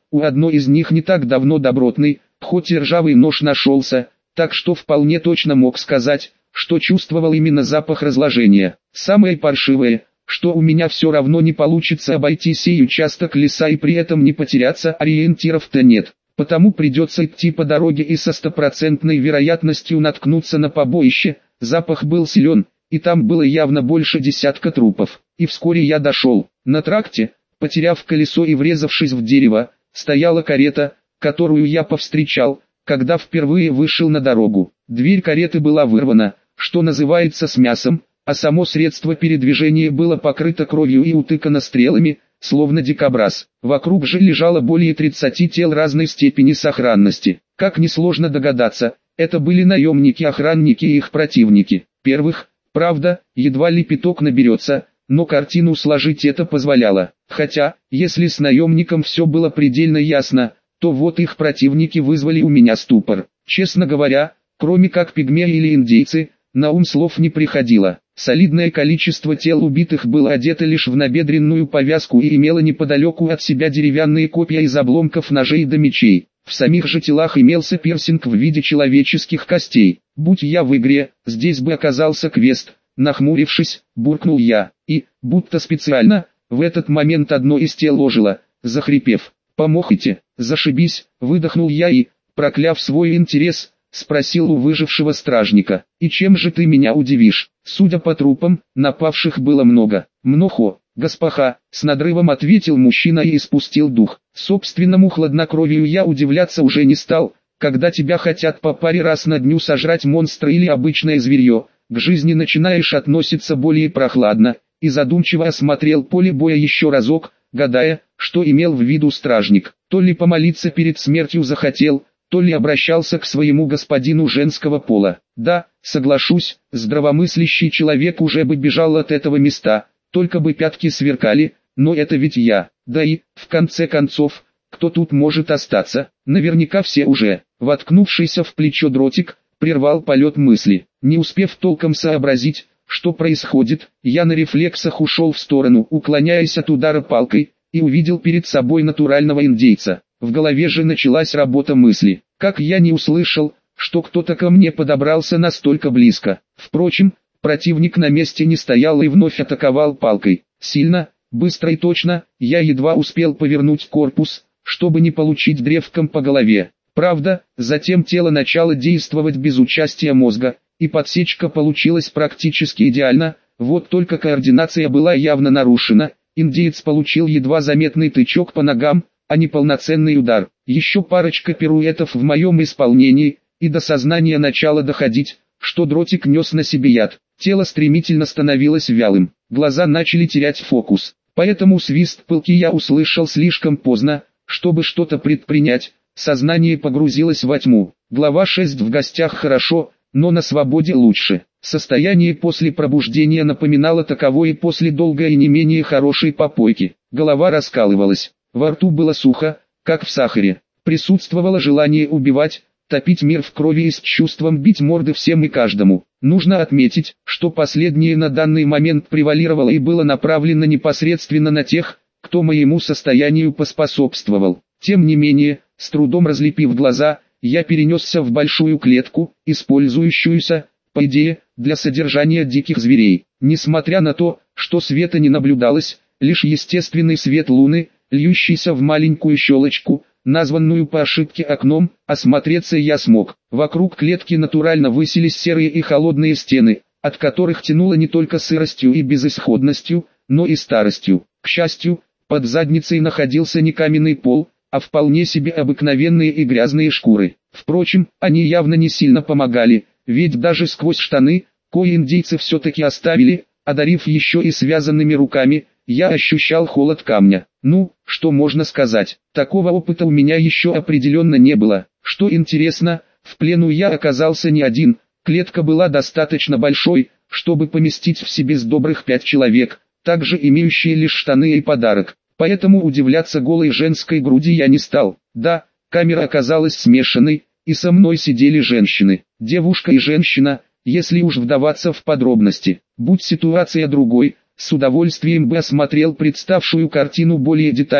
у одной из них не так давно добротный, хоть и ржавый нож нашелся, так что вполне точно мог сказать, что чувствовал именно запах разложения. Самое паршивое, что у меня все равно не получится обойти сей участок леса и при этом не потеряться, ориентиров-то нет. Потому придется идти по дороге и со стопроцентной вероятностью наткнуться на побоище. Запах был силен, и там было явно больше десятка трупов. И вскоре я дошел. На тракте, потеряв колесо и врезавшись в дерево, стояла карета, которую я повстречал, когда впервые вышел на дорогу. Дверь кареты была вырвана, что называется, с мясом, а само средство передвижения было покрыто кровью и утыкано стрелами, словно дикобраз. Вокруг же лежало более тридцати тел разной степени сохранности. Как несложно догадаться, это были наемники-охранники и их противники. Первых, правда, едва ли пяток наберется, но картину сложить это позволяло. Хотя, если с наемником все было предельно ясно, то вот их противники вызвали у меня ступор. Честно говоря, кроме как пигмеи или индейцы, на ум слов не приходило. Солидное количество тел убитых было одето лишь в набедренную повязку и имело неподалеку от себя деревянные копья из обломков ножей до мечей. В самих же телах имелся пирсинг в виде человеческих костей. Будь я в игре, здесь бы оказался квест. Нахмурившись, буркнул я, и, будто специально, в этот момент одно из тел ожило, захрипев. «Помогите, зашибись», выдохнул я и, прокляв свой интерес, спросил у выжившего стражника: «И чем же ты меня удивишь?» Судя по трупам, напавших было много. «Мнохо, госпожа», с надрывом ответил мужчина и испустил дух. Собственному хладнокровию я удивляться уже не стал. Когда тебя хотят по паре раз на дню сожрать монстра или обычное зверье, к жизни начинаешь относиться более прохладно, и задумчиво осмотрел поле боя еще разок, гадая, что имел в виду стражник. То ли помолиться перед смертью захотел, то ли обращался к своему господину женского пола. Да, соглашусь, здравомыслящий человек уже бы бежал от этого места, только бы пятки сверкали, но это ведь я. Да и, в конце концов, кто тут может остаться? Наверняка все уже. Воткнувшийся в плечо дротик прервал полет мысли. Не успев толком сообразить, что происходит, я на рефлексах ушел в сторону, уклоняясь от удара палкой, и увидел перед собой натурального индейца. В голове же началась работа мысли. Как я не услышал, что кто-то ко мне подобрался настолько близко. Впрочем, противник на месте не стоял и вновь атаковал палкой. Сильно, быстро и точно, я едва успел повернуть корпус, чтобы не получить древком по голове. Правда, затем тело начало действовать без участия мозга, и подсечка получилась практически идеально, вот только координация была явно нарушена. Индеец получил едва заметный тычок по ногам, а не полноценный удар. Еще парочка пируэтов в моем исполнении, и до сознания начало доходить, что дротик нес на себе яд. Тело стремительно становилось вялым, глаза начали терять фокус. Поэтому свист пылки я услышал слишком поздно, чтобы что-то предпринять. Сознание погрузилось во тьму. Глава шесть: в гостях хорошо, но на свободе лучше. Состояние после пробуждения напоминало таковое после долгой и не менее хорошей попойки. Голова раскалывалась, во рту было сухо, как в сахаре. Присутствовало желание убивать, топить мир в крови и с чувством бить морды всем и каждому. Нужно отметить, что последнее на данный момент превалировало и было направлено непосредственно на тех, кто моему состоянию поспособствовал. Тем не менее, с трудом разлепив глаза, я перенесся в большую клетку, использующуюся, по идее, для содержания диких зверей. Несмотря на то, что света не наблюдалось, лишь естественный свет луны, льющийся в маленькую щелочку, названную по ошибке окном, осмотреться я смог. Вокруг клетки натурально высились серые и холодные стены, от которых тянуло не только сыростью и безысходностью, но и старостью. К счастью, под задницей находился не каменный пол, а вполне себе обыкновенные и грязные шкуры. Впрочем, они явно не сильно помогали, ведь даже сквозь штаны, кои индейцы все-таки оставили, одарив еще и связанными руками, я ощущал холод камня. Ну, что можно сказать, такого опыта у меня еще определенно не было. Что интересно, в плену я оказался не один, клетка была достаточно большой, чтобы поместить в себе с добрых пять человек, также имеющие лишь штаны и подарок. Поэтому удивляться голой женской груди я не стал. Да, камера оказалась смешанной, и со мной сидели женщины. Девушка и женщина, если уж вдаваться в подробности. Будь ситуация другой, с удовольствием бы осмотрел представшую картину более детально,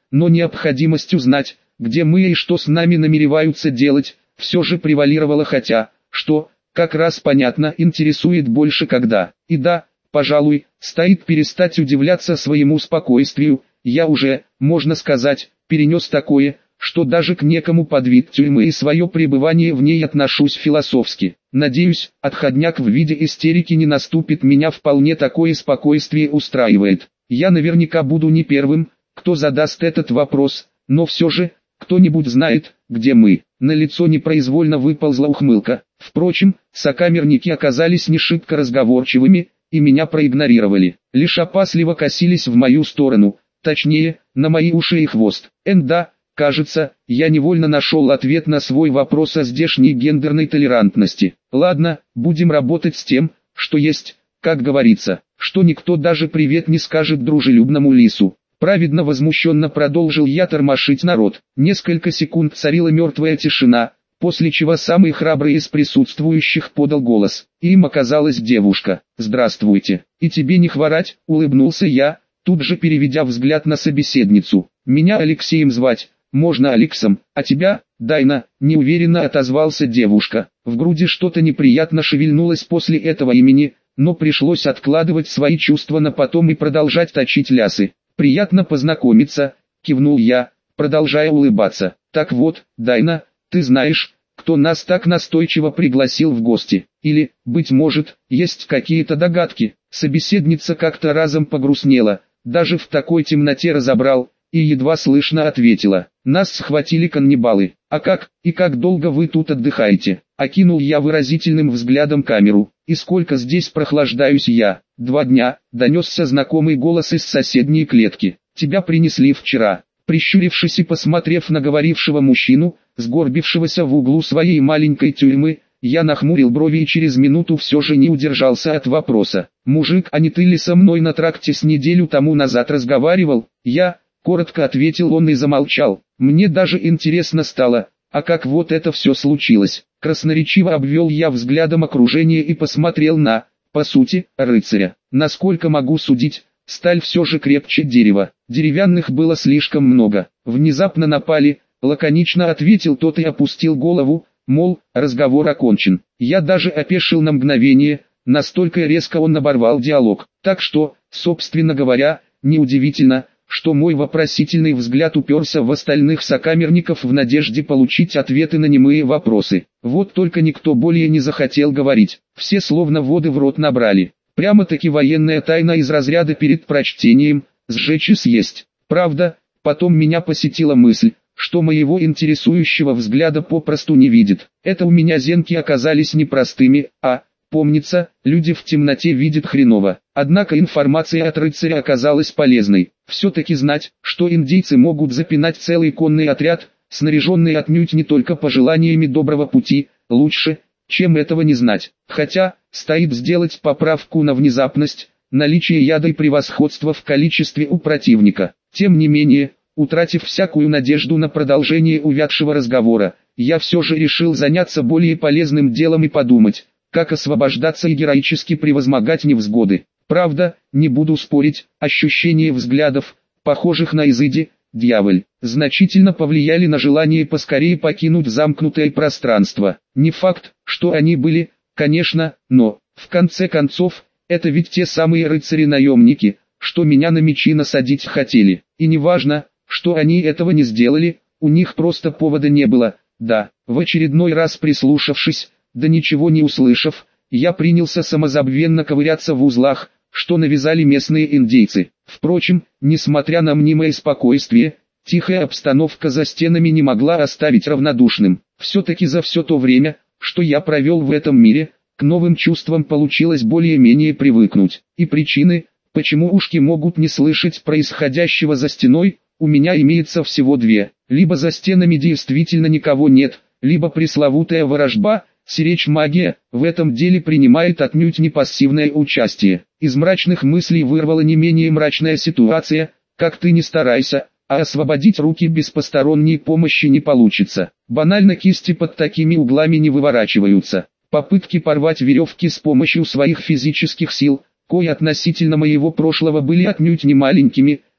но необходимость узнать, где мы и что с нами намереваются делать, все же превалировала, хотя, что, как раз понятно, интересует больше когда. И да, пожалуй, стоит перестать удивляться своему спокойствию, я уже, можно сказать, перенес такое, что даже к некому подвид тюрьмы и свое пребывание в ней отношусь философски. Надеюсь, отходняк в виде истерики не наступит, меня вполне такое спокойствие устраивает. Я наверняка буду не первым, кто задаст этот вопрос, но все же, кто-нибудь знает, где мы. На лицо непроизвольно выползла ухмылка. Впрочем, сокамерники оказались не шибко разговорчивыми, и меня проигнорировали. Лишь опасливо косились в мою сторону, точнее, на мои уши и хвост. Эн да, кажется, я невольно нашел ответ на свой вопрос о здешней гендерной толерантности. Ладно, будем работать с тем, что есть, как говорится, что никто даже привет не скажет дружелюбному лису. Праведно возмущенно продолжил я тормошить народ. Несколько секунд царила мертвая тишина, после чего самый храбрый из присутствующих подал голос. И им оказалась девушка. «Здравствуйте, и тебе не хворать», — улыбнулся я, тут же переведя взгляд на собеседницу. «Меня Алексеем звать, можно Алексом, а тебя, Дайна», — неуверенно отозвался девушка. В груди что-то неприятно шевельнулось после этого имени, но пришлось откладывать свои чувства на потом и продолжать точить лясы. «Приятно познакомиться», — кивнул я, продолжая улыбаться. «Так вот, Дайна, ты знаешь, кто нас так настойчиво пригласил в гости? Или, быть может, есть какие-то догадки?» Собеседница как-то разом погрустнела, даже в такой темноте разобрал, и едва слышно ответила: «Нас схватили каннибалы. А как, и как долго вы тут отдыхаете?» Окинул я выразительным взглядом камеру. «И сколько здесь прохлаждаюсь я?» «Два дня», — донесся знакомый голос из соседней клетки. «Тебя принесли вчера». Прищурившись и посмотрев на говорившего мужчину, сгорбившегося в углу своей маленькой тюрьмы, я нахмурил брови и через минуту все же не удержался от вопроса. «Мужик, а не ты ли со мной на тракте с неделю тому назад разговаривал?» «Я», — коротко ответил он и замолчал. Мне даже интересно стало, а как вот это все случилось. Красноречиво обвел я взглядом окружение и посмотрел на, по сути, рыцаря. Насколько могу судить, сталь все же крепче дерева. Деревянных было слишком много. Внезапно напали, лаконично ответил тот и опустил голову, мол, разговор окончен. Я даже опешил на мгновение, настолько резко он оборвал диалог. Так что, собственно говоря, неудивительно, что мой вопросительный взгляд уперся в остальных сокамерников в надежде получить ответы на немые вопросы. Вот только никто более не захотел говорить. Все словно воды в рот набрали. Прямо-таки военная тайна из разряда перед прочтением, сжечь и съесть. Правда, потом меня посетила мысль, что моего интересующего взгляда попросту не видит. Это у меня зенки оказались непростыми, а... Помнится, люди в темноте видят хреново. Однако информация от рыцаря оказалась полезной. Все-таки знать, что индейцы могут запинать целый конный отряд, снаряженный отнюдь не только пожеланиями доброго пути, лучше, чем этого не знать. Хотя, стоит сделать поправку на внезапность, наличие яда и превосходства в количестве у противника. Тем не менее, утратив всякую надежду на продолжение увядшего разговора, я все же решил заняться более полезным делом и подумать, как освобождаться и героически превозмогать невзгоды. Правда, не буду спорить, ощущения взглядов, похожих на изыди, дьяволь, значительно повлияли на желание поскорее покинуть замкнутое пространство. Не факт, что они были, конечно, но, в конце концов, это ведь те самые рыцари-наемники, что меня на мечи насадить хотели. И не важно, что они этого не сделали, у них просто повода не было. Да, в очередной раз прислушавшись, да ничего не услышав, я принялся самозабвенно ковыряться в узлах, что навязали местные индейцы. Впрочем, несмотря на мнимое спокойствие, тихая обстановка за стенами не могла оставить равнодушным. Все-таки за все то время, что я провел в этом мире, к новым чувствам получилось более-менее привыкнуть. И причины, почему ушки могут не слышать происходящего за стеной, у меня имеется всего две. Либо за стенами действительно никого нет, либо пресловутая ворожба, сиречь магия, в этом деле принимает отнюдь не пассивное участие. Из мрачных мыслей вырвала не менее мрачная ситуация, как ты не старайся, а освободить руки без посторонней помощи не получится. Банально кисти под такими углами не выворачиваются. Попытки порвать веревки с помощью своих физических сил, кои относительно моего прошлого были отнюдь не маленькими,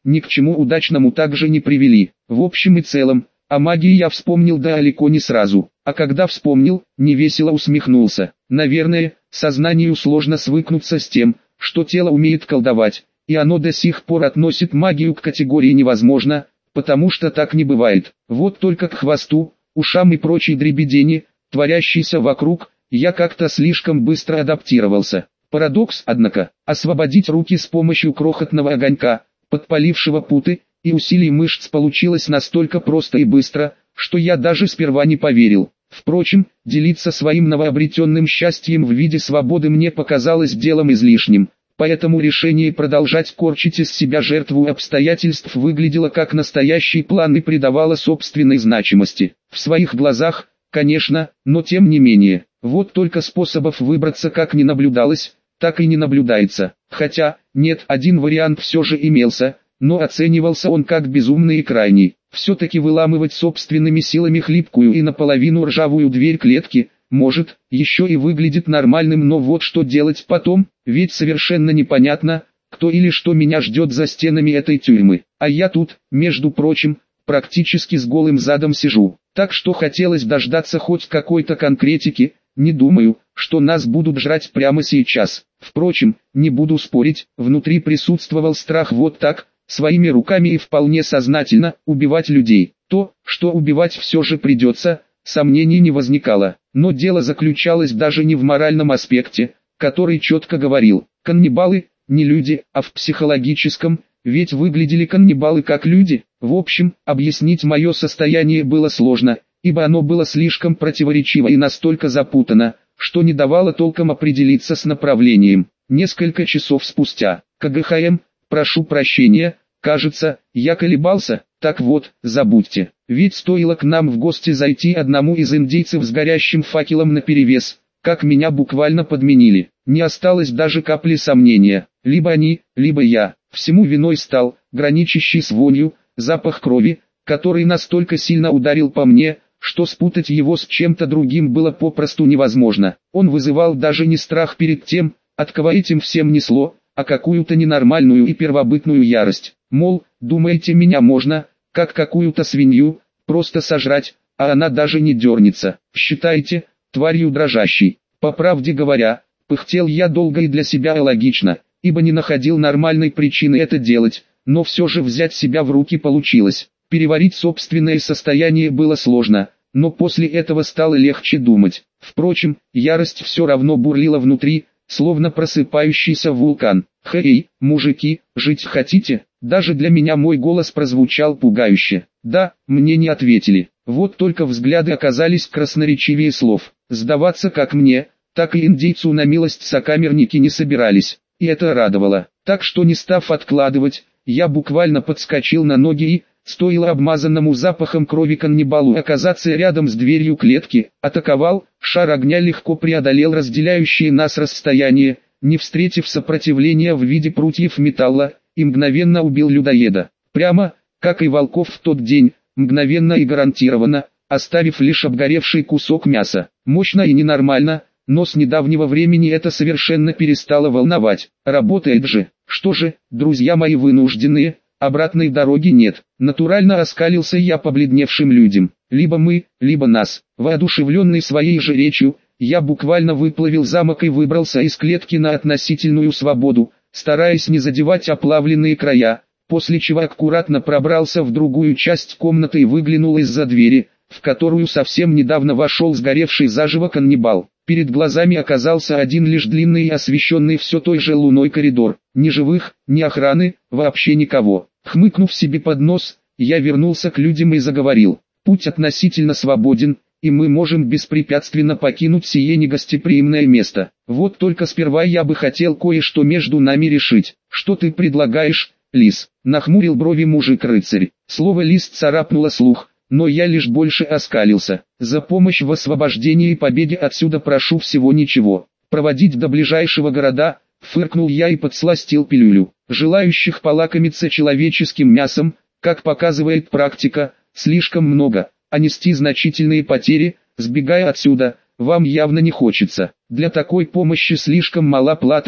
ни к чему удачному также не привели. В общем и целом, о магии я вспомнил далеко не сразу, а когда вспомнил, невесело усмехнулся. Наверное, сознанию сложно свыкнуться с тем, что тело умеет колдовать, и оно до сих пор относит магию к категории невозможно, потому что так не бывает. Вот только к хвосту, ушам и прочей дребедени, творящейся вокруг, я как-то слишком быстро адаптировался. Парадокс, однако, освободить руки с помощью крохотного огонька, подпалившего путы, и усилий мышц получилось настолько просто и быстро, что я даже сперва не поверил. Впрочем, делиться своим новообретенным счастьем в виде свободы мне показалось делом излишним, поэтому решение продолжать корчить из себя жертву обстоятельств выглядело как настоящий план и придавало собственной значимости. В своих глазах, конечно, но тем не менее. Вот только способов выбраться как не наблюдалось, так и не наблюдается. Хотя, нет, один вариант все же имелся, но оценивался он как безумный и крайний. Все-таки выламывать собственными силами хлипкую и наполовину ржавую дверь клетки, может, еще и выглядит нормальным, но вот что делать потом, ведь совершенно непонятно, кто или что меня ждет за стенами этой тюрьмы. А я тут, между прочим, практически с голым задом сижу. Так что хотелось дождаться хоть какой-то конкретики. Не думаю, что нас будут жрать прямо сейчас. Впрочем, не буду спорить, внутри присутствовал страх вот так, своими руками и вполне сознательно, убивать людей. То, что убивать все же придется, сомнений не возникало. Но дело заключалось даже не в моральном аспекте, который четко говорил, каннибалы, не люди, а в психологическом, ведь выглядели каннибалы как люди. В общем, объяснить мое состояние было сложно, ибо оно было слишком противоречиво и настолько запутано, что не давало толком определиться с направлением. Несколько часов спустя, КГХМ, прошу прощения, кажется, я колебался, так вот, забудьте, ведь стоило к нам в гости зайти одному из индейцев с горящим факелом наперевес, как меня буквально подменили. Не осталось даже капли сомнения, либо они, либо я. Всему виной стал, граничащий с вонью, запах крови, который настолько сильно ударил по мне, что спутать его с чем-то другим было попросту невозможно. Он вызывал даже не страх перед тем, от кого этим всем несло, а какую-то ненормальную и первобытную ярость. Мол, думаете, меня можно, как какую-то свинью, просто сожрать, а она даже не дернется. Считаете, тварью дрожащей. По правде говоря, пыхтел я долго и для себя логично, ибо не находил нормальной причины это делать, но все же взять себя в руки получилось. Переварить собственное состояние было сложно, но после этого стало легче думать. Впрочем, ярость все равно бурлила внутри, словно просыпающийся вулкан. «Хей, мужики, жить хотите?» Даже для меня мой голос прозвучал пугающе. Да, мне не ответили. Вот только взгляды оказались красноречивее слов. Сдаваться как мне, так и индейцу на милость сокамерники не собирались. И это радовало. Так что, не став откладывать, я буквально подскочил на ноги и, стоило обмазанному запахом крови каннибалу оказаться рядом с дверью клетки, атаковал. Шар огня легко преодолел разделяющее нас расстояние, не встретив сопротивления в виде прутьев металла, и мгновенно убил людоеда. Прямо, как и волков в тот день, мгновенно и гарантированно, оставив лишь обгоревший кусок мяса. Мощно и ненормально, но с недавнего времени это совершенно перестало волновать. Работает же. Что же, друзья мои вынужденные, обратной дороги нет. Натурально оскалился я побледневшим людям. Либо мы, либо нас. Воодушевленный своей же речью, я буквально выплавил замок и выбрался из клетки на относительную свободу, стараясь не задевать оплавленные края, после чего аккуратно пробрался в другую часть комнаты и выглянул из-за двери, в которую совсем недавно вошел сгоревший заживо каннибал. Перед глазами оказался один лишь длинный и освещенный все той же луной коридор. Ни живых, ни охраны, вообще никого. Хмыкнув себе под нос, я вернулся к людям и заговорил. Путь относительно свободен, и мы можем беспрепятственно покинуть сие негостеприимное место. Вот только сперва я бы хотел кое-что между нами решить. Что ты предлагаешь, лис? Нахмурил брови мужик-рыцарь. Слово лис царапнуло слух, но я лишь больше оскалился. За помощь в освобождении и победе отсюда прошу всего ничего. Проводить до ближайшего города, фыркнул я и подсластил пилюлю. Желающих полакомиться человеческим мясом, как показывает практика, слишком много, а нести значительные потери, сбегая отсюда, вам явно не хочется. Для такой помощи слишком мала плата,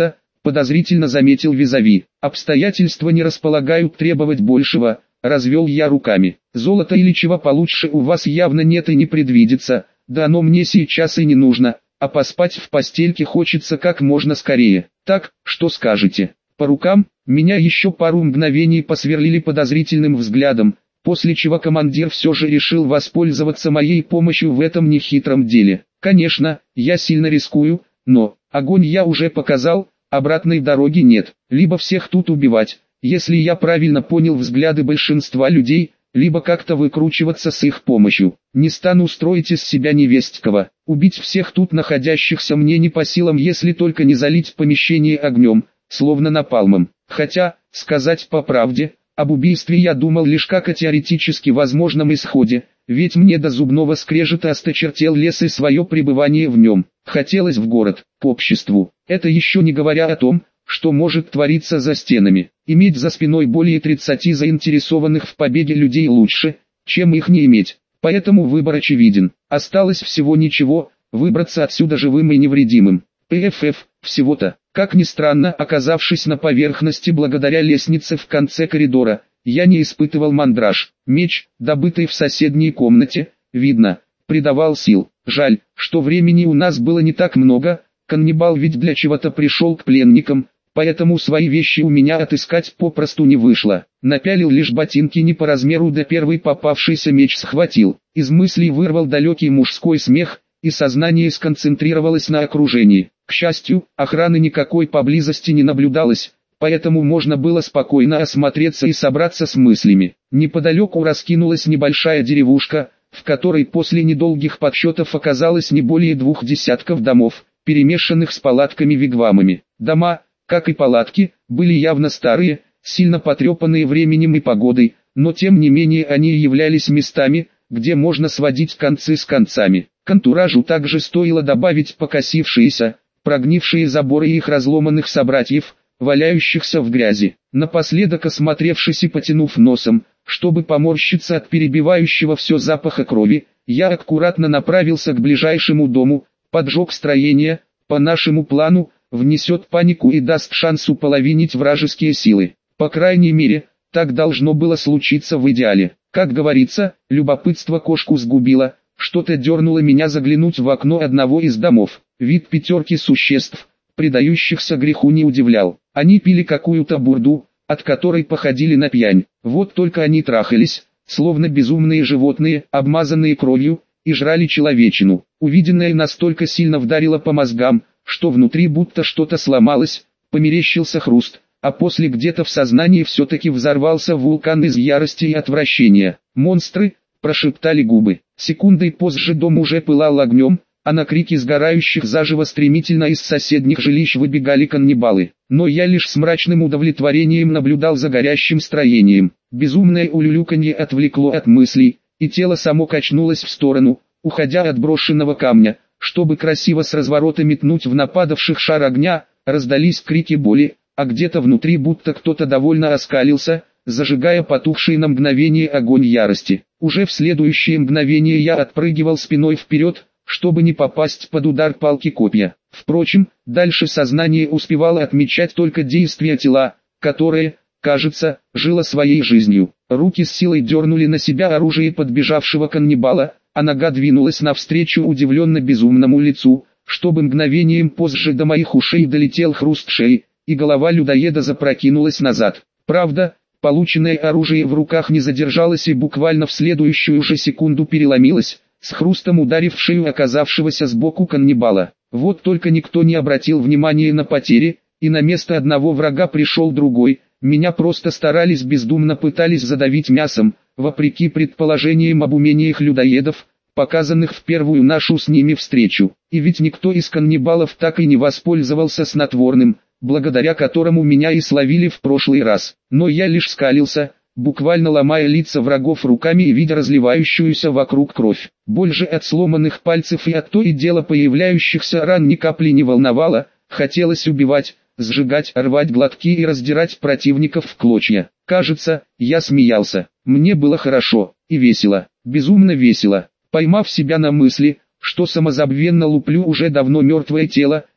подозрительно заметил визави. Обстоятельства не располагают требовать большего, развел я руками. Золота или чего получше у вас явно нет и не предвидится, да оно мне сейчас и не нужно, а поспать в постельке хочется как можно скорее. Так, что скажете? По рукам, меня еще пару мгновений посверлили подозрительным взглядом, после чего командир все же решил воспользоваться моей помощью в этом нехитром деле. Конечно, я сильно рискую, но огонь я уже показал, обратной дороги нет. Либо всех тут убивать, если я правильно понял взгляды большинства людей, либо как-то выкручиваться с их помощью. Не стану строить из себя невесткого. Убить всех тут находящихся мне не по силам, если только не залить помещение огнем, словно напалмом. Хотя, сказать по правде, об убийстве я думал лишь как о теоретически возможном исходе, ведь мне до зубного скрежета осточертел лес и свое пребывание в нем. Хотелось в город, к обществу. Это еще не говоря о том, что может твориться за стенами. Иметь за спиной более тридцати заинтересованных в победе людей лучше, чем их не иметь. Поэтому выбор очевиден. Осталось всего ничего, выбраться отсюда живым и невредимым. ПФФ, всего-то. Как ни странно, оказавшись на поверхности благодаря лестнице в конце коридора, я не испытывал мандраж. Меч, добытый в соседней комнате, видно, придавал сил. Жаль, что времени у нас было не так много, каннибал ведь для чего-то пришел к пленникам, поэтому свои вещи у меня отыскать попросту не вышло. Напялил лишь ботинки не по размеру, да первый попавшийся меч схватил. Из мыслей вырвал далекий мужской смех, и сознание сконцентрировалось на окружении. К счастью, охраны никакой поблизости не наблюдалось, поэтому можно было спокойно осмотреться и собраться с мыслями. Неподалеку раскинулась небольшая деревушка, в которой после недолгих подсчетов оказалось не более двух десятков домов, перемешанных с палатками-вигвамами. Дома, как и палатки, были явно старые, сильно потрепанные временем и погодой, но тем не менее они являлись местами, где можно сводить концы с концами. К антуражу также стоило добавить покосившиеся, прогнившие заборы их разломанных собратьев, валяющихся в грязи. Напоследок, осмотревшись и потянув носом, чтобы поморщиться от перебивающего все запаха крови, я аккуратно направился к ближайшему дому. Поджог строения, по нашему плану, внесет панику и даст шанс уполовинить вражеские силы. По крайней мере, так должно было случиться в идеале. Как говорится, любопытство кошку сгубило, что-то дернуло меня заглянуть в окно одного из домов. Вид пятерки существ, предающихся греху, не удивлял. Они пили какую-то бурду, от которой походили на пьянь. Вот только они трахались, словно безумные животные, обмазанные кровью, и жрали человечину. Увиденное настолько сильно вдарило по мозгам, что внутри будто что-то сломалось, померещился хруст, а после где-то в сознании все-таки взорвался вулкан из ярости и отвращения. «Монстры!» – прошептали губы. Секундой позже дом уже пылал огнем, а на крики сгорающих заживо стремительно из соседних жилищ выбегали каннибалы. Но я лишь с мрачным удовлетворением наблюдал за горящим строением. Безумное улюлюканье отвлекло от мыслей, и тело само качнулось в сторону, уходя от брошенного камня, чтобы красиво с разворота метнуть в нападавших шар огня. Раздались крики боли, а где-то внутри будто кто-то довольно оскалился, зажигая потухший на мгновение огонь ярости. Уже в следующее мгновение я отпрыгивал спиной вперед, чтобы не попасть под удар палки копья. Впрочем, дальше сознание успевало отмечать только действия тела, которое, кажется, жило своей жизнью. Руки с силой дернули на себя оружие подбежавшего каннибала, а нога двинулась навстречу удивленно безумному лицу, чтобы мгновением позже до моих ушей долетел хруст шеи, и голова людоеда запрокинулась назад. Правда, полученное оружие в руках не задержалось и буквально в следующую же секунду переломилось, с хрустом ударив в шею оказавшегося сбоку каннибала. Вот только никто не обратил внимания на потери, и на место одного врага пришел другой. Меня просто старались, бездумно пытались задавить мясом, вопреки предположениям об умениях людоедов, показанных в первую нашу с ними встречу. И ведь никто из каннибалов так и не воспользовался снотворным, благодаря которому меня и словили в прошлый раз. Но я лишь скалился, буквально ломая лица врагов руками и видя разливающуюся вокруг кровь. Боль же от сломанных пальцев и от то и дело появляющихся ран ни капли не волновала, хотелось убивать, сжигать, рвать глотки и раздирать противников в клочья. Кажется, я смеялся. Мне было хорошо и весело, безумно весело. Поймав себя на мысли, что самозабвенно луплю уже давно мертвое тело,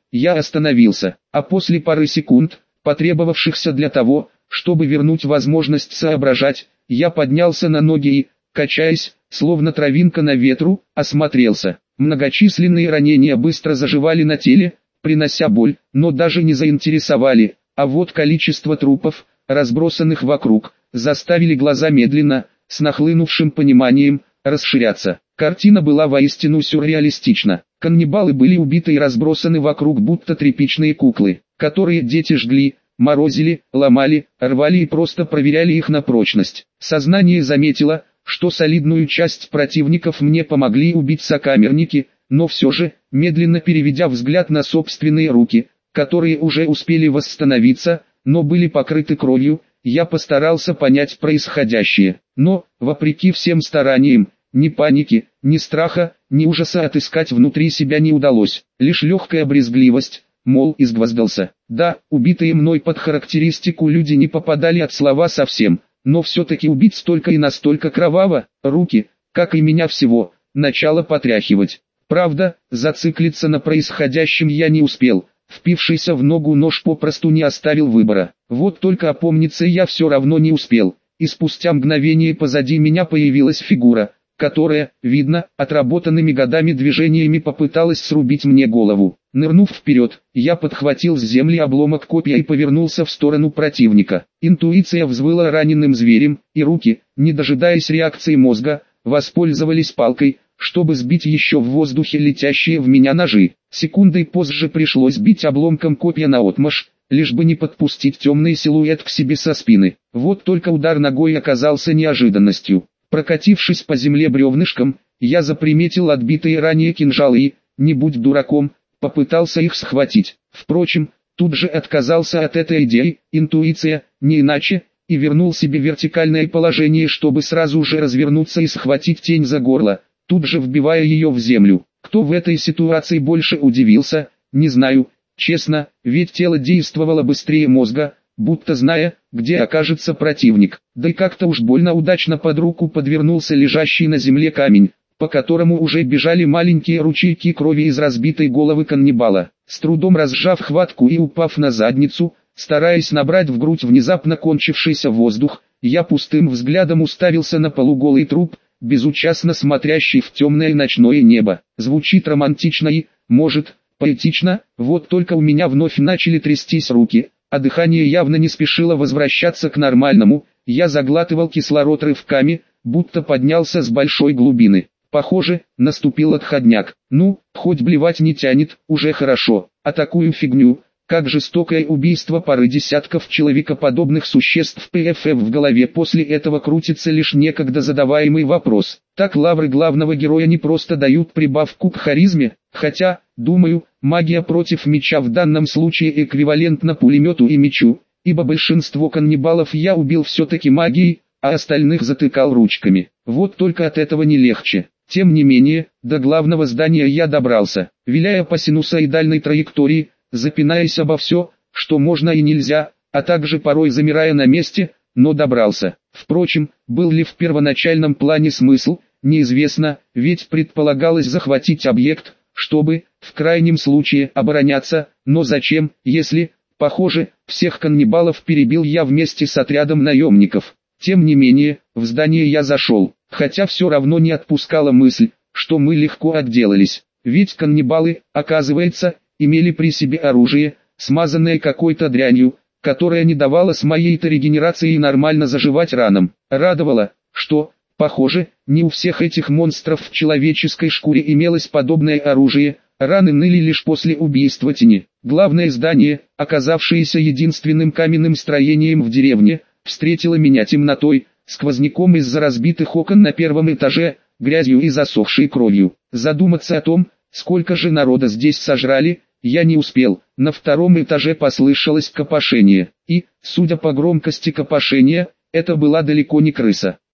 я остановился, а после пары секунд, потребовавшихся для того, чтобы вернуть возможность соображать, я поднялся на ноги и, качаясь, словно травинка на ветру, осмотрелся. Многочисленные ранения быстро заживали на теле, принося боль, но даже не заинтересовали, а вот количество трупов, разбросанных вокруг, заставили глаза медленно, с нахлынувшим пониманием, расширяться. Картина была воистину сюрреалистична. Каннибалы были убиты и разбросаны вокруг будто тряпичные куклы, которые дети жгли, морозили, ломали, рвали и просто проверяли их на прочность. Сознание заметило, что солидную часть противников мне помогли убить сокамерники, но все же, медленно переведя взгляд на собственные руки, которые уже успели восстановиться, но были покрыты кровью, я постарался понять происходящее. Но, вопреки всем стараниям, ни паники, ни страха, ни ужаса отыскать внутри себя не удалось, лишь легкая брезгливость, мол, изгвоздался. Да, убитые мной под характеристику люди не попадали от слова совсем, но все-таки убить столько и настолько кроваво, руки, как и меня всего, начало потряхивать. Правда, зациклиться на происходящем я не успел, впившийся в ногу нож попросту не оставил выбора. Вот только опомниться я все равно не успел, и спустя мгновение позади меня появилась фигура, которая, видно, отработанными годами движениями попыталась срубить мне голову. Нырнув вперед, я подхватил с земли обломок копья и повернулся в сторону противника. Интуиция взвыла раненым зверем, и руки, не дожидаясь реакции мозга, воспользовались палкой, чтобы сбить еще в воздухе летящие в меня ножи. Секундой позже пришлось бить обломком копья наотмашь, лишь бы не подпустить темный силуэт к себе со спины. Вот только удар ногой оказался неожиданностью. Прокатившись по земле бревнышком, я заприметил отбитые ранее кинжалы и, не будь дураком, попытался их схватить. Впрочем, тут же отказался от этой идеи, интуиция, не иначе, и вернул себе вертикальное положение, чтобы сразу же развернуться и схватить тень за горло, тут же вбивая ее в землю. Кто в этой ситуации больше удивился, не знаю, честно, ведь тело действовало быстрее мозга, будто зная, где окажется противник. Да и как-то уж больно удачно под руку подвернулся лежащий на земле камень, по которому уже бежали маленькие ручейки крови из разбитой головы каннибала. С трудом разжав хватку и упав на задницу, стараясь набрать в грудь внезапно кончившийся воздух, я пустым взглядом уставился на полуголый труп, безучастно смотрящий в темное ночное небо. Звучит романтично и, может, поэтично, вот только у меня вновь начали трястись руки, а дыхание явно не спешило возвращаться к нормальному, я заглатывал кислород рывками, будто поднялся с большой глубины. Похоже, наступил отходняк. Ну, хоть блевать не тянет, уже хорошо, а такую фигню, как жестокое убийство пары десятков человекоподобных существ ПФФ в голове после этого крутится лишь некогда задаваемый вопрос. Так лавры главного героя не просто дают прибавку к харизме, хотя, думаю, магия против меча в данном случае эквивалентна пулемету и мечу, ибо большинство каннибалов я убил все-таки магией, а остальных затыкал ручками. Вот только от этого не легче. Тем не менее, до главного здания я добрался, виляя по синусоидальной траектории, запинаясь обо все, что можно и нельзя, а также порой замирая на месте, но добрался. Впрочем, был ли в первоначальном плане смысл, неизвестно, ведь предполагалось захватить объект, чтобы, в крайнем случае, обороняться, но зачем, если, похоже, всех каннибалов перебил я вместе с отрядом наемников. Тем не менее, в здание я зашел, хотя все равно не отпускала мысль, что мы легко отделались, ведь каннибалы, оказывается, имели при себе оружие, смазанное какой-то дрянью, которая не давала с моей-то регенерацией нормально заживать ранам. Радовало, что, похоже, не у всех этих монстров в человеческой шкуре имелось подобное оружие, раны ныли лишь после убийства тени. Главное здание, оказавшееся единственным каменным строением в деревне, встретило меня темнотой, сквозняком из-за разбитых окон на первом этаже, грязью и засохшей кровью. Задуматься о том, сколько же народа здесь сожрали, я не успел. На втором этаже послышалось копошение, и, судя по громкости копошения, это была далеко не крыса.